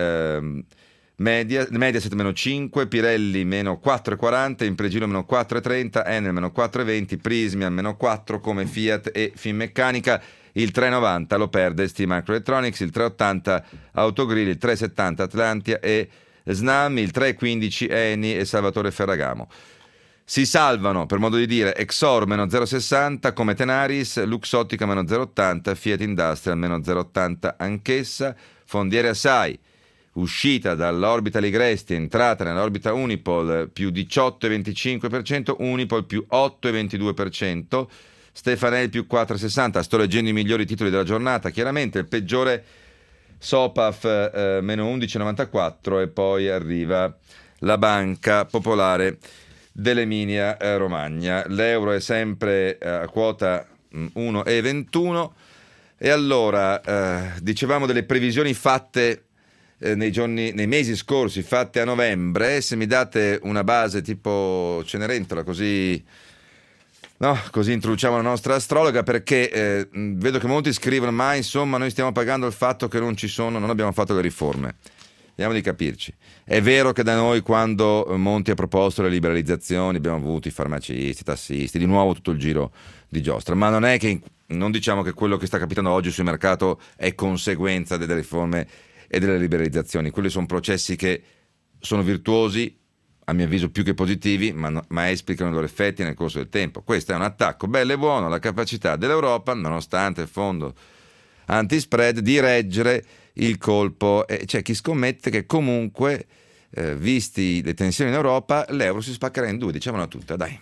Mediaset meno 5, Pirelli meno 4,40, Impregilo meno 4,30, Enel meno 4,20, Prismia meno 4 come Fiat e Finmeccanica. Il 3,90 lo perde ST Microelectronics, il 3,80 Autogrill, il 3,70 Atlantia e Snam, il 3,15 Eni e Salvatore Ferragamo. Si salvano, per modo di dire, Exor meno 0,60 come Tenaris, Luxottica meno 0,80, Fiat Industrial meno 0,80 anch'essa, Fondiere Assai uscita dall'orbita Ligresti, entrata nell'orbita Unipol più 18,25%, Unipol più 8,22%, Stefanel più 4,60. Sto leggendo i migliori titoli della giornata, chiaramente il peggiore Sopaf meno 11,94 e poi arriva la Banca Popolare dell'Emilia Romagna. L'euro è sempre a quota 1,21 e allora dicevamo delle previsioni fatte nei mesi scorsi, fatte a novembre. Se mi date una base tipo Cenerentola, così introduciamo la nostra astrologa, perché vedo che molti scrivono ma insomma noi stiamo pagando il fatto che non abbiamo fatto le riforme. Vediamo di capirci. È vero che da noi, quando Monti ha proposto le liberalizzazioni, abbiamo avuto i farmacisti, i tassisti, di nuovo tutto il giro di giostra, ma non è che non diciamo che quello che sta capitando oggi sul mercato è conseguenza delle riforme e delle liberalizzazioni. Quelli sono processi che sono virtuosi, a mio avviso più che positivi, ma esplicano i loro effetti nel corso del tempo. Questo è un attacco bello e buono alla capacità dell'Europa, nonostante il fondo anti-spread, di reggere il colpo. E c'è chi scommette che comunque, visti le tensioni in Europa, l'euro si spaccherà in due, diciamola tutta, dai.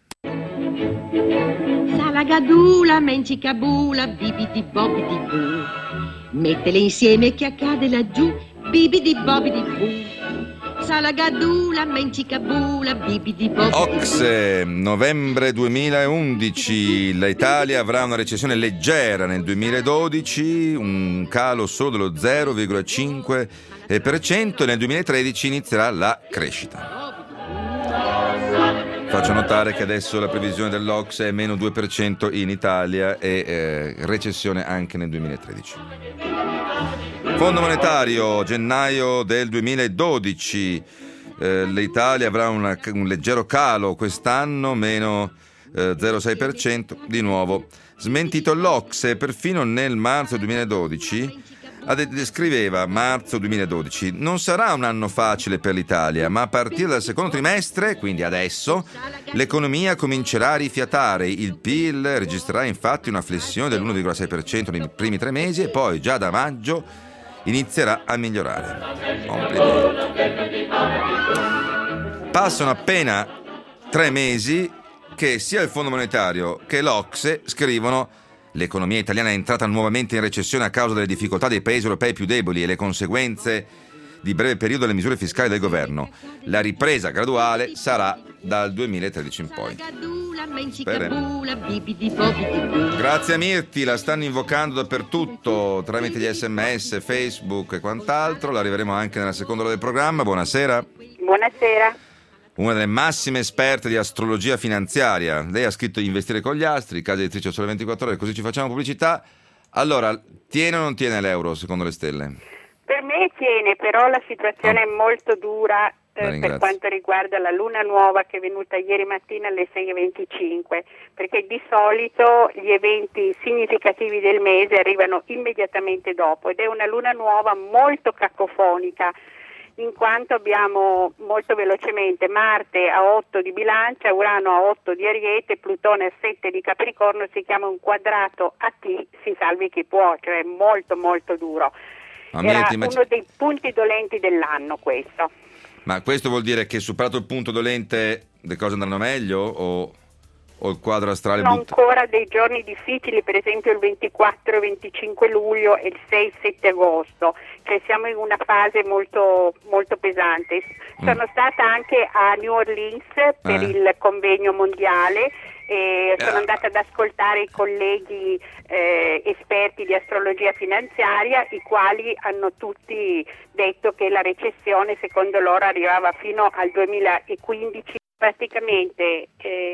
Salagadula, mencicabula, bibidi bobidi boo. Mettele insieme che accade laggiù, bibidi bobidi boo. salagadula, mencicabula, bibidi bobidi. Ocse, novembre 2011, l'Italia avrà una recessione leggera nel 2012, un calo solo dello 0,5% e nel 2013 inizierà la crescita. Faccio notare che adesso la previsione dell'Ocse è meno 2% in Italia e recessione anche nel 2013. Fondo monetario, gennaio del 2012, l'Italia avrà un leggero calo quest'anno, meno 0,6%, di nuovo. Smentito l'Ocse, perfino nel marzo 2012 descriveva marzo 2012: non sarà un anno facile per l'Italia, ma a partire dal secondo trimestre, quindi adesso, l'economia comincerà a rifiatare. Il PIL registrerà infatti una flessione dell'1,6% nei primi 3 mesi e poi già da maggio inizierà a migliorare. Complimenti. Passano appena 3 mesi che sia il Fondo monetario che l'Ocse scrivono: l'economia italiana è entrata nuovamente in recessione a causa delle difficoltà dei paesi europei più deboli e le conseguenze di breve periodo delle misure fiscali del governo. La ripresa graduale sarà dal 2013 in poi. Grazie a Mirti, la stanno invocando dappertutto tramite gli SMS, Facebook e quant'altro. La arriveremo anche nella seconda ora del programma. Buonasera. Buonasera. Una delle massime esperte di astrologia finanziaria. Lei ha scritto Investire con gli astri, casa editrice Sole 24 Ore, così ci facciamo pubblicità. Allora, tiene o non tiene l'euro secondo le stelle? Per me tiene, però la situazione è molto dura per quanto riguarda la luna nuova che è venuta ieri mattina alle 6:25, perché di solito gli eventi significativi del mese arrivano immediatamente dopo ed è una luna nuova molto cacofonica, in quanto abbiamo molto velocemente Marte a 8 di Bilancia, Urano a 8 di Ariete, Plutone a 7 di Capricorno, si chiama un quadrato a T, si salvi chi può, cioè molto molto duro. Era uno dei punti dolenti dell'anno questo. Ma questo vuol dire che superato il punto dolente le cose andranno meglio o il quadro astrale sono ancora dei giorni difficili, per esempio il 24 e 25 luglio e il 6 7 agosto, cioè siamo in una fase molto molto pesante. Sono stata anche a New Orleans per il convegno mondiale e sono andata ad ascoltare i colleghi esperti di astrologia finanziaria, i quali hanno tutti detto che la recessione secondo loro arrivava fino al 2015, praticamente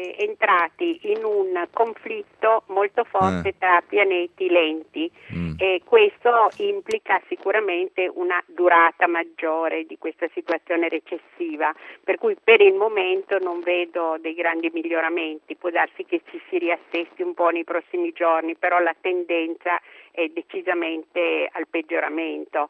entrati in un conflitto molto forte tra pianeti lenti e questo implica sicuramente una durata maggiore di questa situazione recessiva, per cui per il momento non vedo dei grandi miglioramenti. Può darsi che ci si riassesti un po' nei prossimi giorni, però la tendenza è decisamente al peggioramento.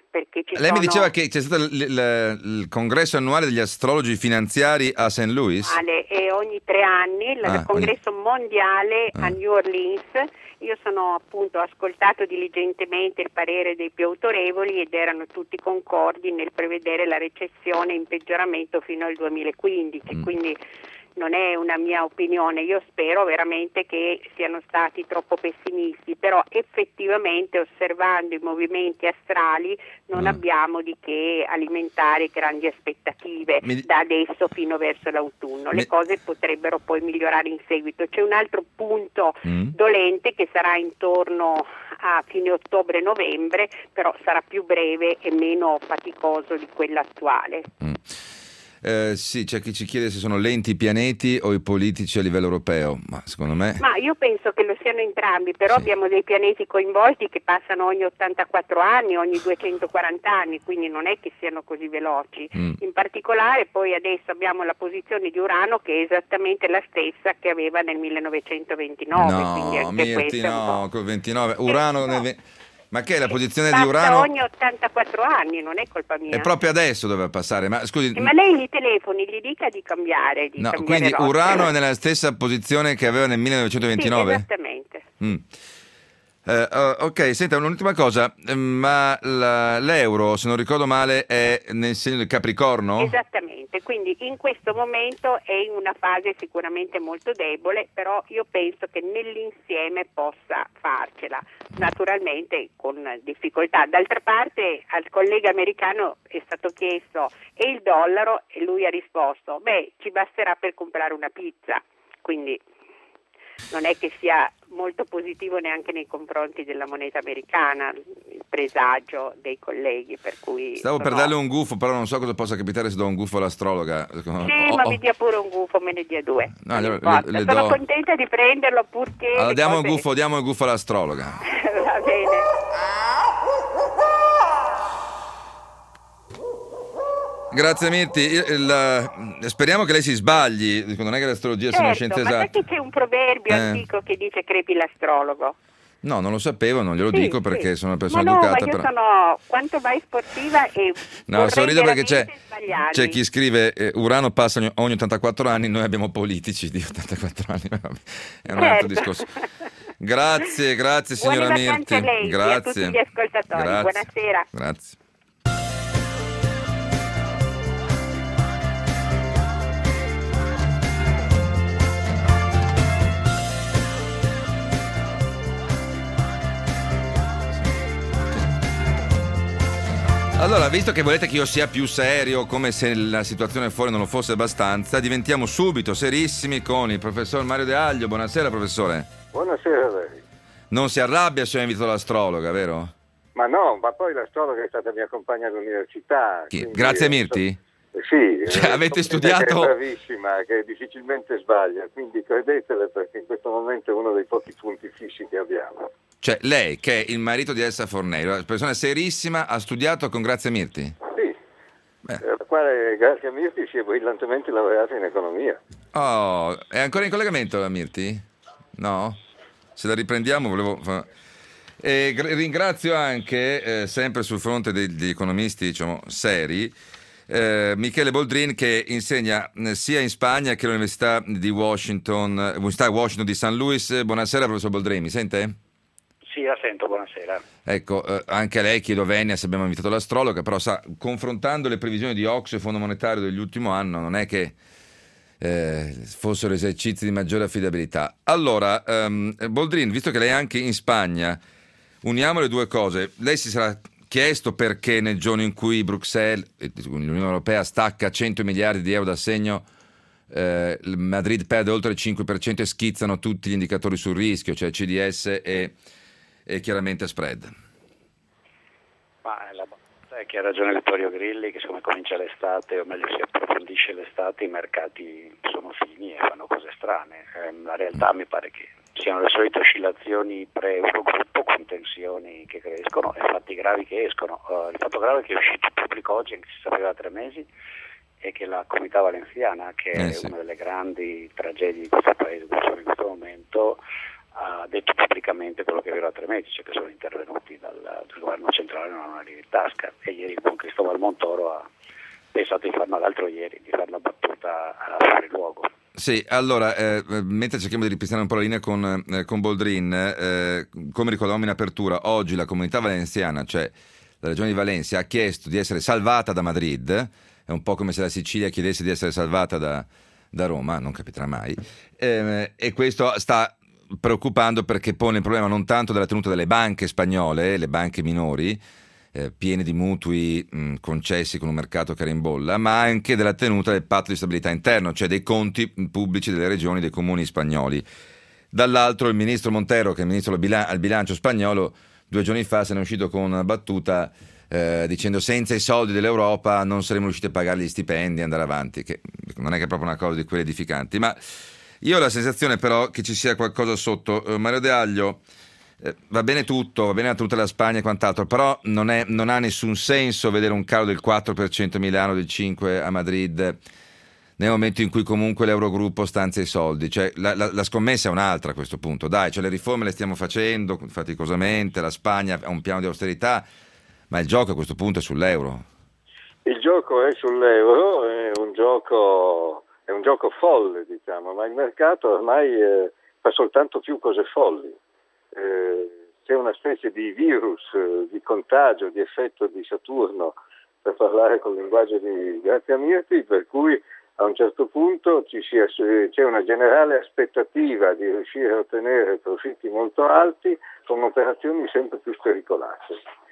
Lei mi diceva che c'è stato il congresso annuale degli astrologi finanziari a St. Louis? E ogni 3 anni il congresso mondiale a New Orleans. Io sono appunto ascoltato diligentemente il parere dei più autorevoli ed erano tutti concordi nel prevedere la recessione in peggioramento fino al 2015, quindi non è una mia opinione, io spero veramente che siano stati troppo pessimisti, però effettivamente osservando i movimenti astrali non abbiamo di che alimentare grandi aspettative da adesso fino verso l'autunno. Le cose potrebbero poi migliorare in seguito. C'è un altro punto dolente che sarà intorno a fine ottobre-novembre, però sarà più breve e meno faticoso di quello attuale. Sì, c'è chi ci chiede se sono lenti i pianeti o i politici a livello europeo, ma secondo me... Ma io penso che lo siano entrambi, però abbiamo dei pianeti coinvolti che passano ogni 84 anni, ogni 240 anni, quindi non è che siano così veloci. In particolare poi adesso abbiamo la posizione di Urano che è esattamente la stessa che aveva nel 1929. No, quindi anche Mirti, no, col 29. Urano... Ma che è la posizione passa di Urano? Ogni 84 anni, non è colpa mia. E proprio adesso doveva passare, ma scusi... Ma lei gli telefoni, gli dica di cambiare. No, quindi rotta. Urano è nella stessa posizione che aveva nel 1929? Sì, esattamente. Ok, senta, un'ultima cosa, ma l'euro, se non ricordo male, è nel segno del Capricorno? Esattamente, assolutamente, quindi in questo momento è in una fase sicuramente molto debole, però io penso che nell'insieme possa farcela, naturalmente con difficoltà. D'altra parte al collega americano è stato chiesto e il dollaro e lui ha risposto ci basterà per comprare una pizza, quindi non è che sia molto positivo neanche nei confronti della moneta americana il presagio dei colleghi, per cui stavo per darle un gufo, però non so cosa possa capitare se do un gufo all'astrologa. Sì, ma mi dia pure un gufo, me ne dia due. No, sono contenta di prenderlo purché allora, diamo il gufo all'astrologa. Va bene. Grazie Mirti, speriamo che lei si sbagli, non è che l'astrologia sia una scienza esatta. Ma sai che c'è un proverbio antico che dice crepi l'astrologo? No, non lo sapevo, non glielo dico perché sono una persona educata. Ma io sono quanto mai sportiva e sorrido perché c'è chi scrive Urano passa ogni 84 anni, noi abbiamo politici di 84 anni, è un altro discorso. Grazie signora Mirti. A lei, grazie a tutti gli ascoltatori, buonasera. Grazie. Allora, visto che volete che io sia più serio, come se la situazione fuori non lo fosse abbastanza, diventiamo subito serissimi con il professor Mario De Aglio. Buonasera, professore. Buonasera a lei. Non si arrabbia se ho invitato l'astrologa, vero? Ma no, ma poi l'astrologa è stata mia compagna all'università. Grazie Mirti? Sì, avete studiato? È bravissima, che difficilmente sbaglia, quindi credetele perché in questo momento è uno dei pochi punti fissi che abbiamo. Cioè lei, che è il marito di Elsa Fornelli, una persona serissima, ha studiato con Grazia Mirti? Sì, la quale Grazia Mirti si è brillantemente laureata in economia. Oh, è ancora in collegamento la Mirti? No? Se la riprendiamo ringrazio anche, sempre sul fronte degli economisti, diciamo, seri, Michele Boldrin, che insegna sia in Spagna che all'Università di Washington, di St. Louis. Buonasera professor Boldrin, mi sente? Sì, la sento, buonasera. Ecco, anche a lei chiedo venia se abbiamo invitato l'astrologa, però confrontando le previsioni di Ocse e Fondo Monetario dell'ultimo anno, non è che fossero esercizi di maggiore affidabilità. Allora, Boldrin, visto che lei è anche in Spagna, uniamo le due cose. Lei si sarà chiesto perché nel giorno in cui Bruxelles, l'Unione Europea, stacca 100 miliardi di euro d'assegno, Madrid perde oltre il 5% e schizzano tutti gli indicatori sul rischio, cioè CDS e chiaramente spread. Ma è che ha ragione Vittorio Grilli, che siccome comincia l'estate, o meglio si approfondisce l'estate, i mercati sono fini e fanno cose strane. La realtà mi pare che siano le solite oscillazioni pre-Eurogruppo con tensioni che crescono e fatti gravi che escono. Il fatto grave che è uscito pubblico oggi, che si sapeva da 3 mesi, è che la Comunità Valenciana, che è una delle grandi tragedie di questo paese in questo momento, ha detto pubblicamente quello che aveva 3 mesi, cioè che sono intervenuti dal governo centrale, non hanno una lira in tasca, e ieri il buon Cristobal Montoro ha pensato di farla l'altro ieri, di fare la battuta fuori luogo. Sì, allora, mentre cerchiamo di ripristinare un po' la linea con Boldrin, come ricordavamo in apertura, oggi la Comunità Valenciana, cioè la regione di Valencia, ha chiesto di essere salvata da Madrid, è un po' come se la Sicilia chiedesse di essere salvata da Roma, non capiterà mai, e questo sta preoccupando perché pone il problema non tanto della tenuta delle banche spagnole, le banche minori, piene di mutui concessi con un mercato che era in bolla, ma anche della tenuta del patto di stabilità interno, cioè dei conti pubblici delle regioni, dei comuni spagnoli. Dall'altro il ministro Montero, che è il ministro al bilancio spagnolo, 2 giorni fa se ne è uscito con una battuta dicendo senza i soldi dell'Europa non saremmo riusciti a pagare gli stipendi e andare avanti, che non è che è proprio una cosa di quelle edificanti. Ma io ho la sensazione però che ci sia qualcosa sotto. Mario De Aglio, va bene tutto, va bene la tenuta della Spagna e quant'altro, però non ha nessun senso vedere un calo del 4% a Milano, del 5% a Madrid, nel momento in cui comunque l'Eurogruppo stanzia i soldi. Cioè la scommessa è un'altra a questo punto. Dai, cioè le riforme le stiamo facendo faticosamente, la Spagna ha un piano di austerità, ma il gioco a questo punto è sull'euro. Il gioco è sull'euro, è un gioco folle, diciamo, ma il mercato ormai fa soltanto più cose folli. C'è una specie di virus, di contagio, di effetto di Saturno per parlare col linguaggio di Grazia Mirti, per cui a un certo punto c'è una generale aspettativa di riuscire a ottenere profitti molto alti con operazioni sempre più spericolate.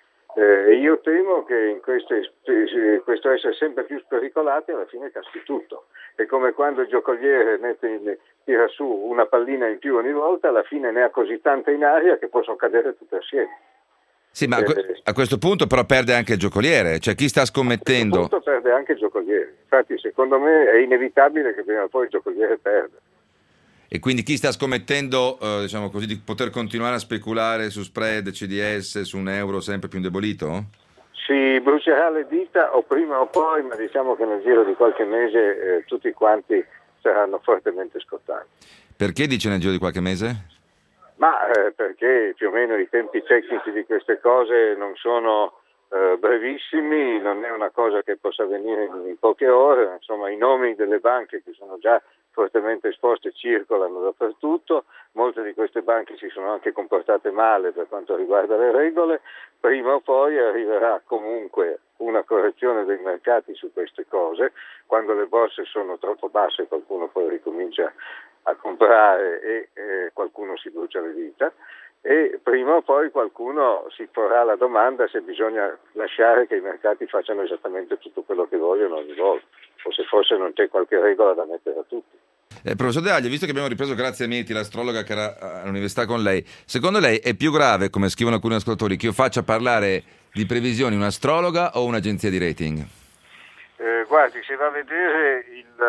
Io temo che in questo essere sempre più spericolati alla fine caschi tutto. È come quando il giocoliere tira su una pallina in più ogni volta, alla fine ne ha così tante in aria che possono cadere tutte assieme. Sì, ma a questo punto però perde anche il giocoliere, cioè chi sta scommettendo... A questo punto perde anche il giocoliere. Infatti secondo me è inevitabile che prima o poi il giocoliere perda. E quindi chi sta scommettendo, diciamo così, di poter continuare a speculare su spread, CDS, su un euro sempre più indebolito? Si brucerà le dita o prima o poi, ma diciamo che nel giro di qualche mese tutti quanti saranno fortemente scottati. Perché dice nel giro di qualche mese? Ma perché più o meno i tempi tecnici di queste cose non sono brevissimi, non è una cosa che possa avvenire in poche ore, insomma i nomi delle banche che sono già fortemente esposte circolano dappertutto, molte di queste banche si sono anche comportate male per quanto riguarda le regole, prima o poi arriverà comunque una correzione dei mercati su queste cose, quando le borse sono troppo basse qualcuno poi ricomincia a comprare e qualcuno si brucia le dita e prima o poi qualcuno si porrà la domanda se bisogna lasciare che i mercati facciano esattamente tutto quello che vogliono ogni volta o se forse non c'è qualche regola da mettere a tutti. Professor De Aglio, visto che abbiamo ripreso Grazia Mirti, l'astrologa che era all'università con lei, secondo lei è più grave, come scrivono alcuni ascoltatori, che io faccia parlare di previsioni un'astrologa o un'agenzia di rating? Guardi, se va a vedere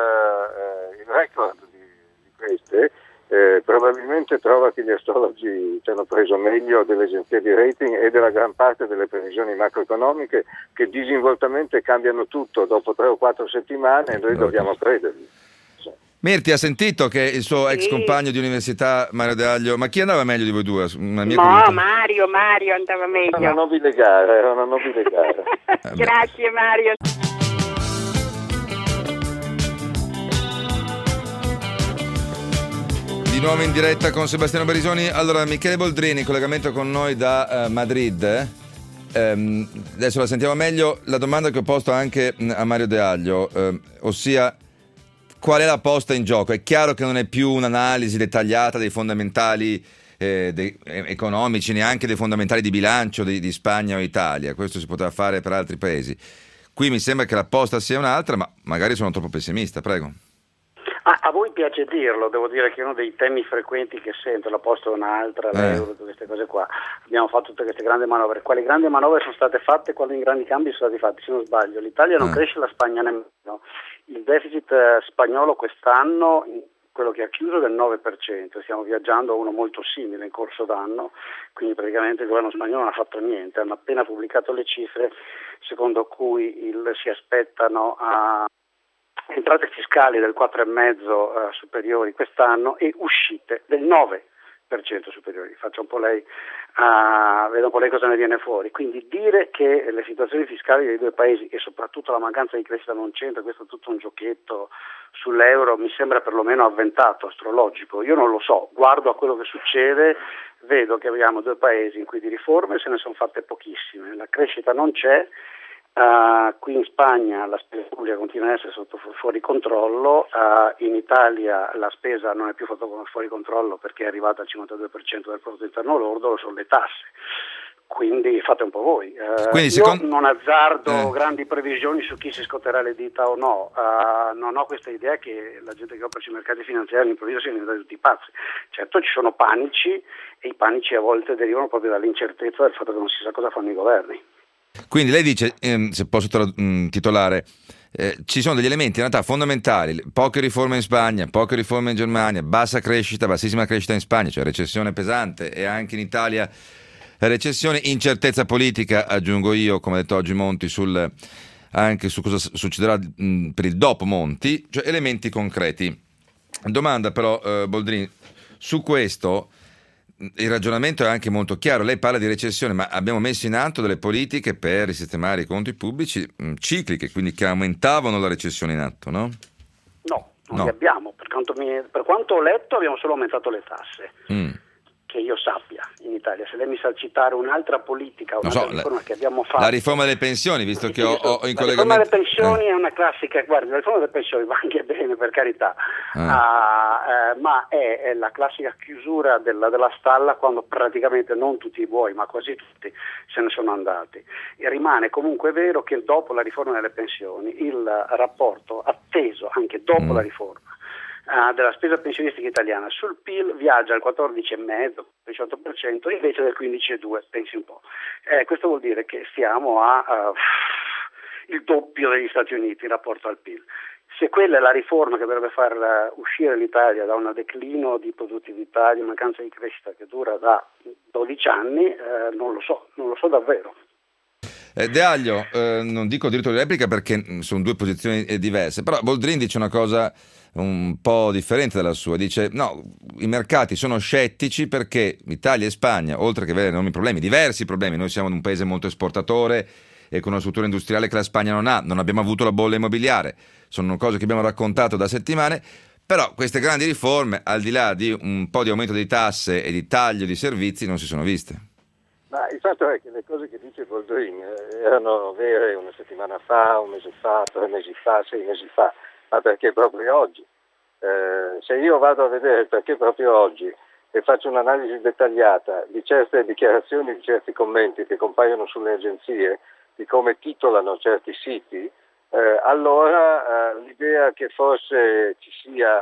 il record di queste, probabilmente trova che gli astrologi ci hanno preso meglio delle agenzie di rating e della gran parte delle previsioni macroeconomiche che disinvoltamente cambiano tutto dopo 3 o 4 settimane e noi dobbiamo crederli. Mirti, ha sentito che il suo ex compagno di università, Mario De Aglio, ma chi andava meglio di voi due? Mario andava meglio. Era una nobile gara. Grazie Mario. Di nuovo in diretta con Sebastiano Barisoni. Allora, Michele Boldrini, in collegamento con noi da Madrid. Adesso la sentiamo meglio. La domanda che ho posto anche a Mario De Aglio, ossia qual è la posta in gioco? È chiaro che non è più un'analisi dettagliata dei fondamentali economici, neanche dei fondamentali di bilancio di Spagna o Italia. Questo si poteva fare per altri paesi. Qui mi sembra che la posta sia un'altra, ma magari sono troppo pessimista. Prego. A voi piace dirlo, devo dire che è uno dei temi frequenti che sento, la posta è un'altra, l'euro, tutte queste cose qua. Abbiamo fatto tutte queste grandi manovre. Quali grandi manovre sono state fatte, quali grandi cambi sono stati fatti? Se non sbaglio, l'Italia non cresce, la Spagna nemmeno. Il deficit spagnolo quest'anno, quello che ha chiuso, è del 9%, stiamo viaggiando a uno molto simile in corso d'anno, quindi praticamente il governo spagnolo non ha fatto niente, hanno appena pubblicato le cifre secondo cui si aspettano a entrate fiscali del 4,5% superiori quest'anno e uscite del 9% superiori. Faccio un po' lei, vedo un po' lei cosa ne viene fuori. Quindi dire che le situazioni fiscali dei due paesi e soprattutto la mancanza di crescita non c'entra, questo è tutto un giochetto sull'euro, mi sembra perlomeno avventato, astrologico. Io non lo so, guardo a quello che succede, vedo che abbiamo due paesi in cui di riforme se ne sono fatte pochissime, la crescita non c'è. Qui in Spagna la spesa pubblica continua ad essere fuori controllo, in Italia la spesa non è più fuori controllo perché è arrivata al 52% del prodotto interno lordo, sono le tasse. Quindi fate un po' voi. Io non azzardo grandi previsioni su chi si scotterà le dita o no, non ho questa idea che la gente che opera sui mercati finanziari all'improvviso siano diventati tutti pazzi. Certo ci sono panici e i panici a volte derivano proprio dall'incertezza del fatto che non si sa cosa fanno i governi. Quindi lei dice, se posso titolare, ci sono degli elementi in realtà fondamentali, poche riforme in Spagna, poche riforme in Germania, bassissima crescita in Spagna, cioè recessione pesante, e anche in Italia recessione, incertezza politica, aggiungo io, come ha detto oggi Monti, anche su cosa succederà per il dopo Monti, cioè elementi concreti. Domanda però, Boldrini, su questo il ragionamento è anche molto chiaro. Lei parla di recessione, ma abbiamo messo in atto delle politiche per risistemare i conti pubblici cicliche, quindi che aumentavano la recessione in atto, no? No, non li abbiamo. Per quanto ho letto abbiamo solo aumentato le tasse. che io sappia in Italia. Se lei mi sa citare un'altra politica, un'altra riforma che abbiamo fatto. La riforma delle pensioni, visto che ho in collegamento. La riforma delle pensioni è una classica, guardi, la riforma delle pensioni va anche bene, per carità, ma è la classica chiusura della stalla quando praticamente non tutti i buoi, ma quasi tutti se ne sono andati. E rimane comunque vero che dopo la riforma delle pensioni il rapporto atteso anche dopo la riforma della spesa pensionistica italiana sul PIL viaggia al 14,5-18% invece del 15,2%, pensi un po'. Questo vuol dire che stiamo a il doppio degli Stati Uniti in rapporto al PIL. Se quella è la riforma che dovrebbe far uscire l'Italia da un declino di produttività, di mancanza di crescita che dura da 12 anni, non lo so davvero. De Aglio, non dico diritto di replica perché sono due posizioni diverse, però Boldrin dice una cosa un po' differente dalla sua, dice no, i mercati sono scettici perché Italia e Spagna, oltre che avere enormi problemi, diversi problemi, noi siamo un paese molto esportatore e con una struttura industriale che la Spagna non abbiamo avuto la bolla immobiliare, sono cose che abbiamo raccontato da settimane, però queste grandi riforme, al di là di un po' di aumento di tasse e di taglio di servizi, non si sono viste. Ma il fatto è che le cose che dice Boldrin erano vere una settimana fa, un mese fa, 3 mesi fa, 6 mesi fa, ma perché proprio oggi? Se io vado a vedere perché proprio oggi e faccio un'analisi dettagliata di certe dichiarazioni, di certi commenti che compaiono sulle agenzie, di come titolano certi siti, allora l'idea che forse ci sia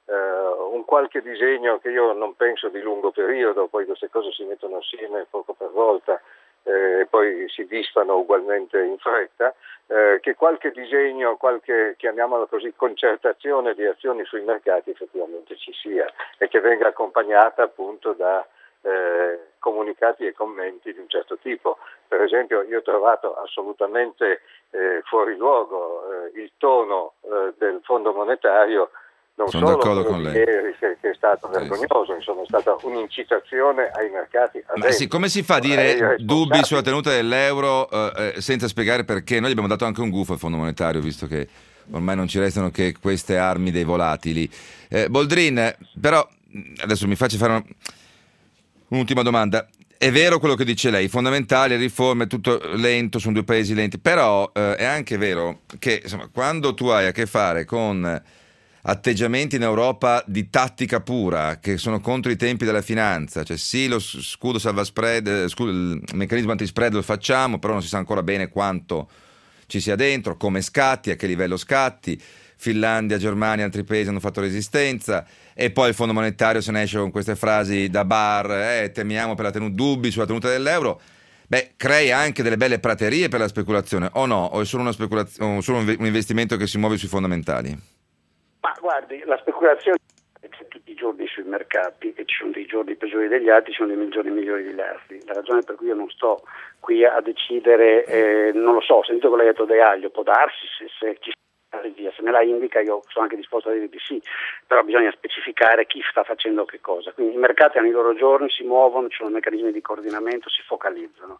un qualche disegno che io non penso di lungo periodo, poi queste cose si mettono assieme poco per volta e poi si disfano ugualmente in fretta, che qualche disegno, qualche, chiamiamolo così, concertazione di azioni sui mercati effettivamente ci sia e che venga accompagnata appunto da comunicati e commenti di un certo tipo. Per esempio io ho trovato assolutamente fuori luogo il tono del Fondo Monetario. Non sono d'accordo con lei. Che è stato vergognoso, insomma, è stata un'incitazione ai mercati. Ma sì, come si fa a dire dubbi sulla tenuta dell'euro senza spiegare perché? Noi gli abbiamo dato anche un gufo al Fondo Monetario, visto che ormai non ci restano che queste armi dei volatili. Boldrin, però, adesso mi faccio fare un'ultima domanda. È vero quello che dice lei, fondamentali, riforme, tutto lento, sono due paesi lenti, però è anche vero che insomma, quando tu hai a che fare con atteggiamenti in Europa di tattica pura che sono contro i tempi della finanza, cioè sì lo scudo salva spread, il meccanismo antispread lo facciamo, però non si sa ancora bene quanto ci sia dentro, come scatti, a che livello scatti, Finlandia, Germania, altri paesi hanno fatto resistenza e poi il Fondo Monetario se ne esce con queste frasi da bar, temiamo per la dubbi sulla tenuta dell'euro. Beh, crea anche delle belle praterie per la speculazione, o no? O è solo una speculazione, solo un investimento che si muove sui fondamentali? Ma guardi, la speculazione c'è tutti i giorni sui mercati e ci sono dei giorni peggiori degli altri, ci sono dei giorni migliori degli altri. La ragione per cui io non sto qui a decidere, non lo so, ho sentito che lei ha detto De Aglio, può darsi se ci via, se me la indica io sono anche disposto a dire di sì, però bisogna specificare chi sta facendo che cosa. Quindi i mercati hanno i loro giorni, si muovono, ci sono meccanismi di coordinamento, si focalizzano.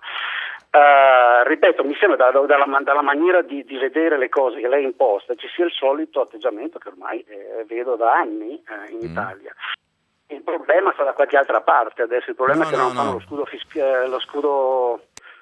Ripeto, mi sembra dalla maniera di vedere le cose che lei imposta ci sia il solito atteggiamento che ormai vedo da anni in Italia. Il problema sta da qualche altra parte adesso, il problema è che non fanno lo scudo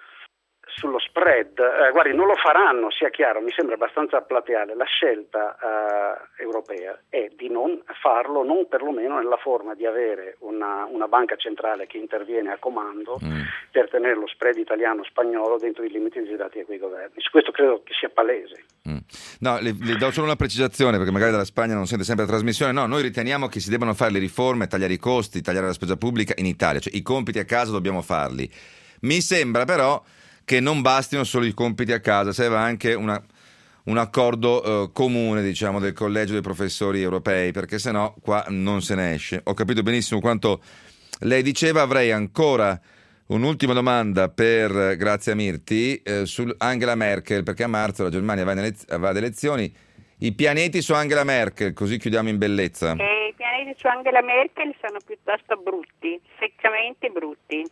sullo spread, guardi, non lo faranno, sia chiaro, mi sembra abbastanza plateale. La scelta europea è di non farlo, non perlomeno nella forma di avere una banca centrale che interviene a comando per tenere lo spread italiano-spagnolo dentro i limiti desiderati da quei governi. Su questo credo che sia palese. No, le do solo una precisazione perché magari dalla Spagna non sente sempre la trasmissione. No, noi riteniamo che si debbano fare le riforme, tagliare i costi, tagliare la spesa pubblica in Italia, cioè i compiti a casa dobbiamo farli. Mi sembra però che non bastino solo i compiti a casa, serve anche un accordo comune, diciamo, del collegio dei professori europei, perché sennò qua non se ne esce. Ho capito benissimo quanto lei diceva, avrei ancora un'ultima domanda grazie a Mirti, su Angela Merkel, perché a marzo la Germania va ad elezioni. I pianeti su Angela Merkel, così chiudiamo in bellezza. I pianeti su Angela Merkel sono piuttosto brutti, seccamente brutti.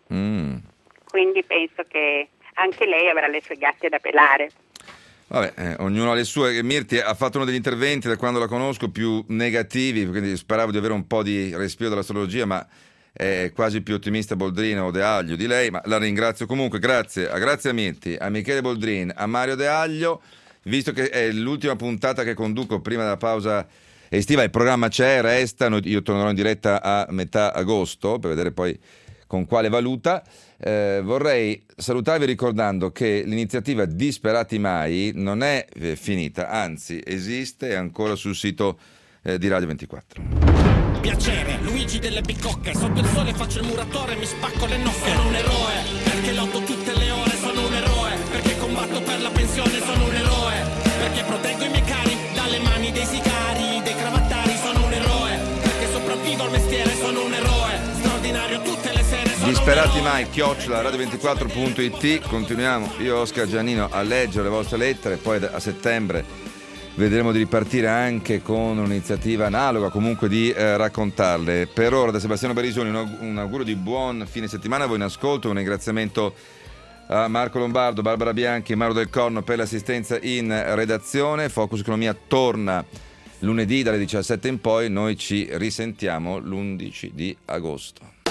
Quindi penso che anche lei avrà le sue gatte da pelare. Vabbè, ognuno ha le sue. Mirti ha fatto uno degli interventi da quando la conosco più negativi, quindi speravo di avere un po' di respiro dall'astrologia, ma è quasi più ottimista Boldrin o De Aglio di lei, ma la ringrazio comunque. Grazie a Mirti, a Michele Boldrin, a Mario De Aglio. Visto che è l'ultima puntata che conduco prima della pausa estiva, il programma c'è, resta, io tornerò in diretta a metà agosto per vedere poi con quale valuta. Vorrei salutarvi ricordando che l'iniziativa Disperati Mai non è finita, anzi esiste, è ancora sul sito di Radio 24. Piacere, Luigi delle bicocche, sotto il sole faccio il muratore, mi spacco le nocche. Sono un eroe, perché lotto tutte le ore, sono un eroe, perché combatto per la pensione, sono un eroe, perché proteggo i miei cari dalle mani dei sicari, dei cravattari, sono un eroe, perché sopravvivo al mestiere, sono un eroe, straordinario tutte le sere, sono Disperati Mai, @radio24.it. Continuiamo, io Oscar Giannino, a leggere le vostre lettere, poi a settembre vedremo di ripartire anche con un'iniziativa analoga, comunque di raccontarle. Per ora da Sebastiano Barisoni un augurio di buon fine settimana a voi in ascolto, un ringraziamento a Marco Lombardo, Barbara Bianchi e Mauro Del Corno per l'assistenza in redazione. Focus Economia torna lunedì dalle 17 in poi, noi ci risentiamo l'11 di agosto.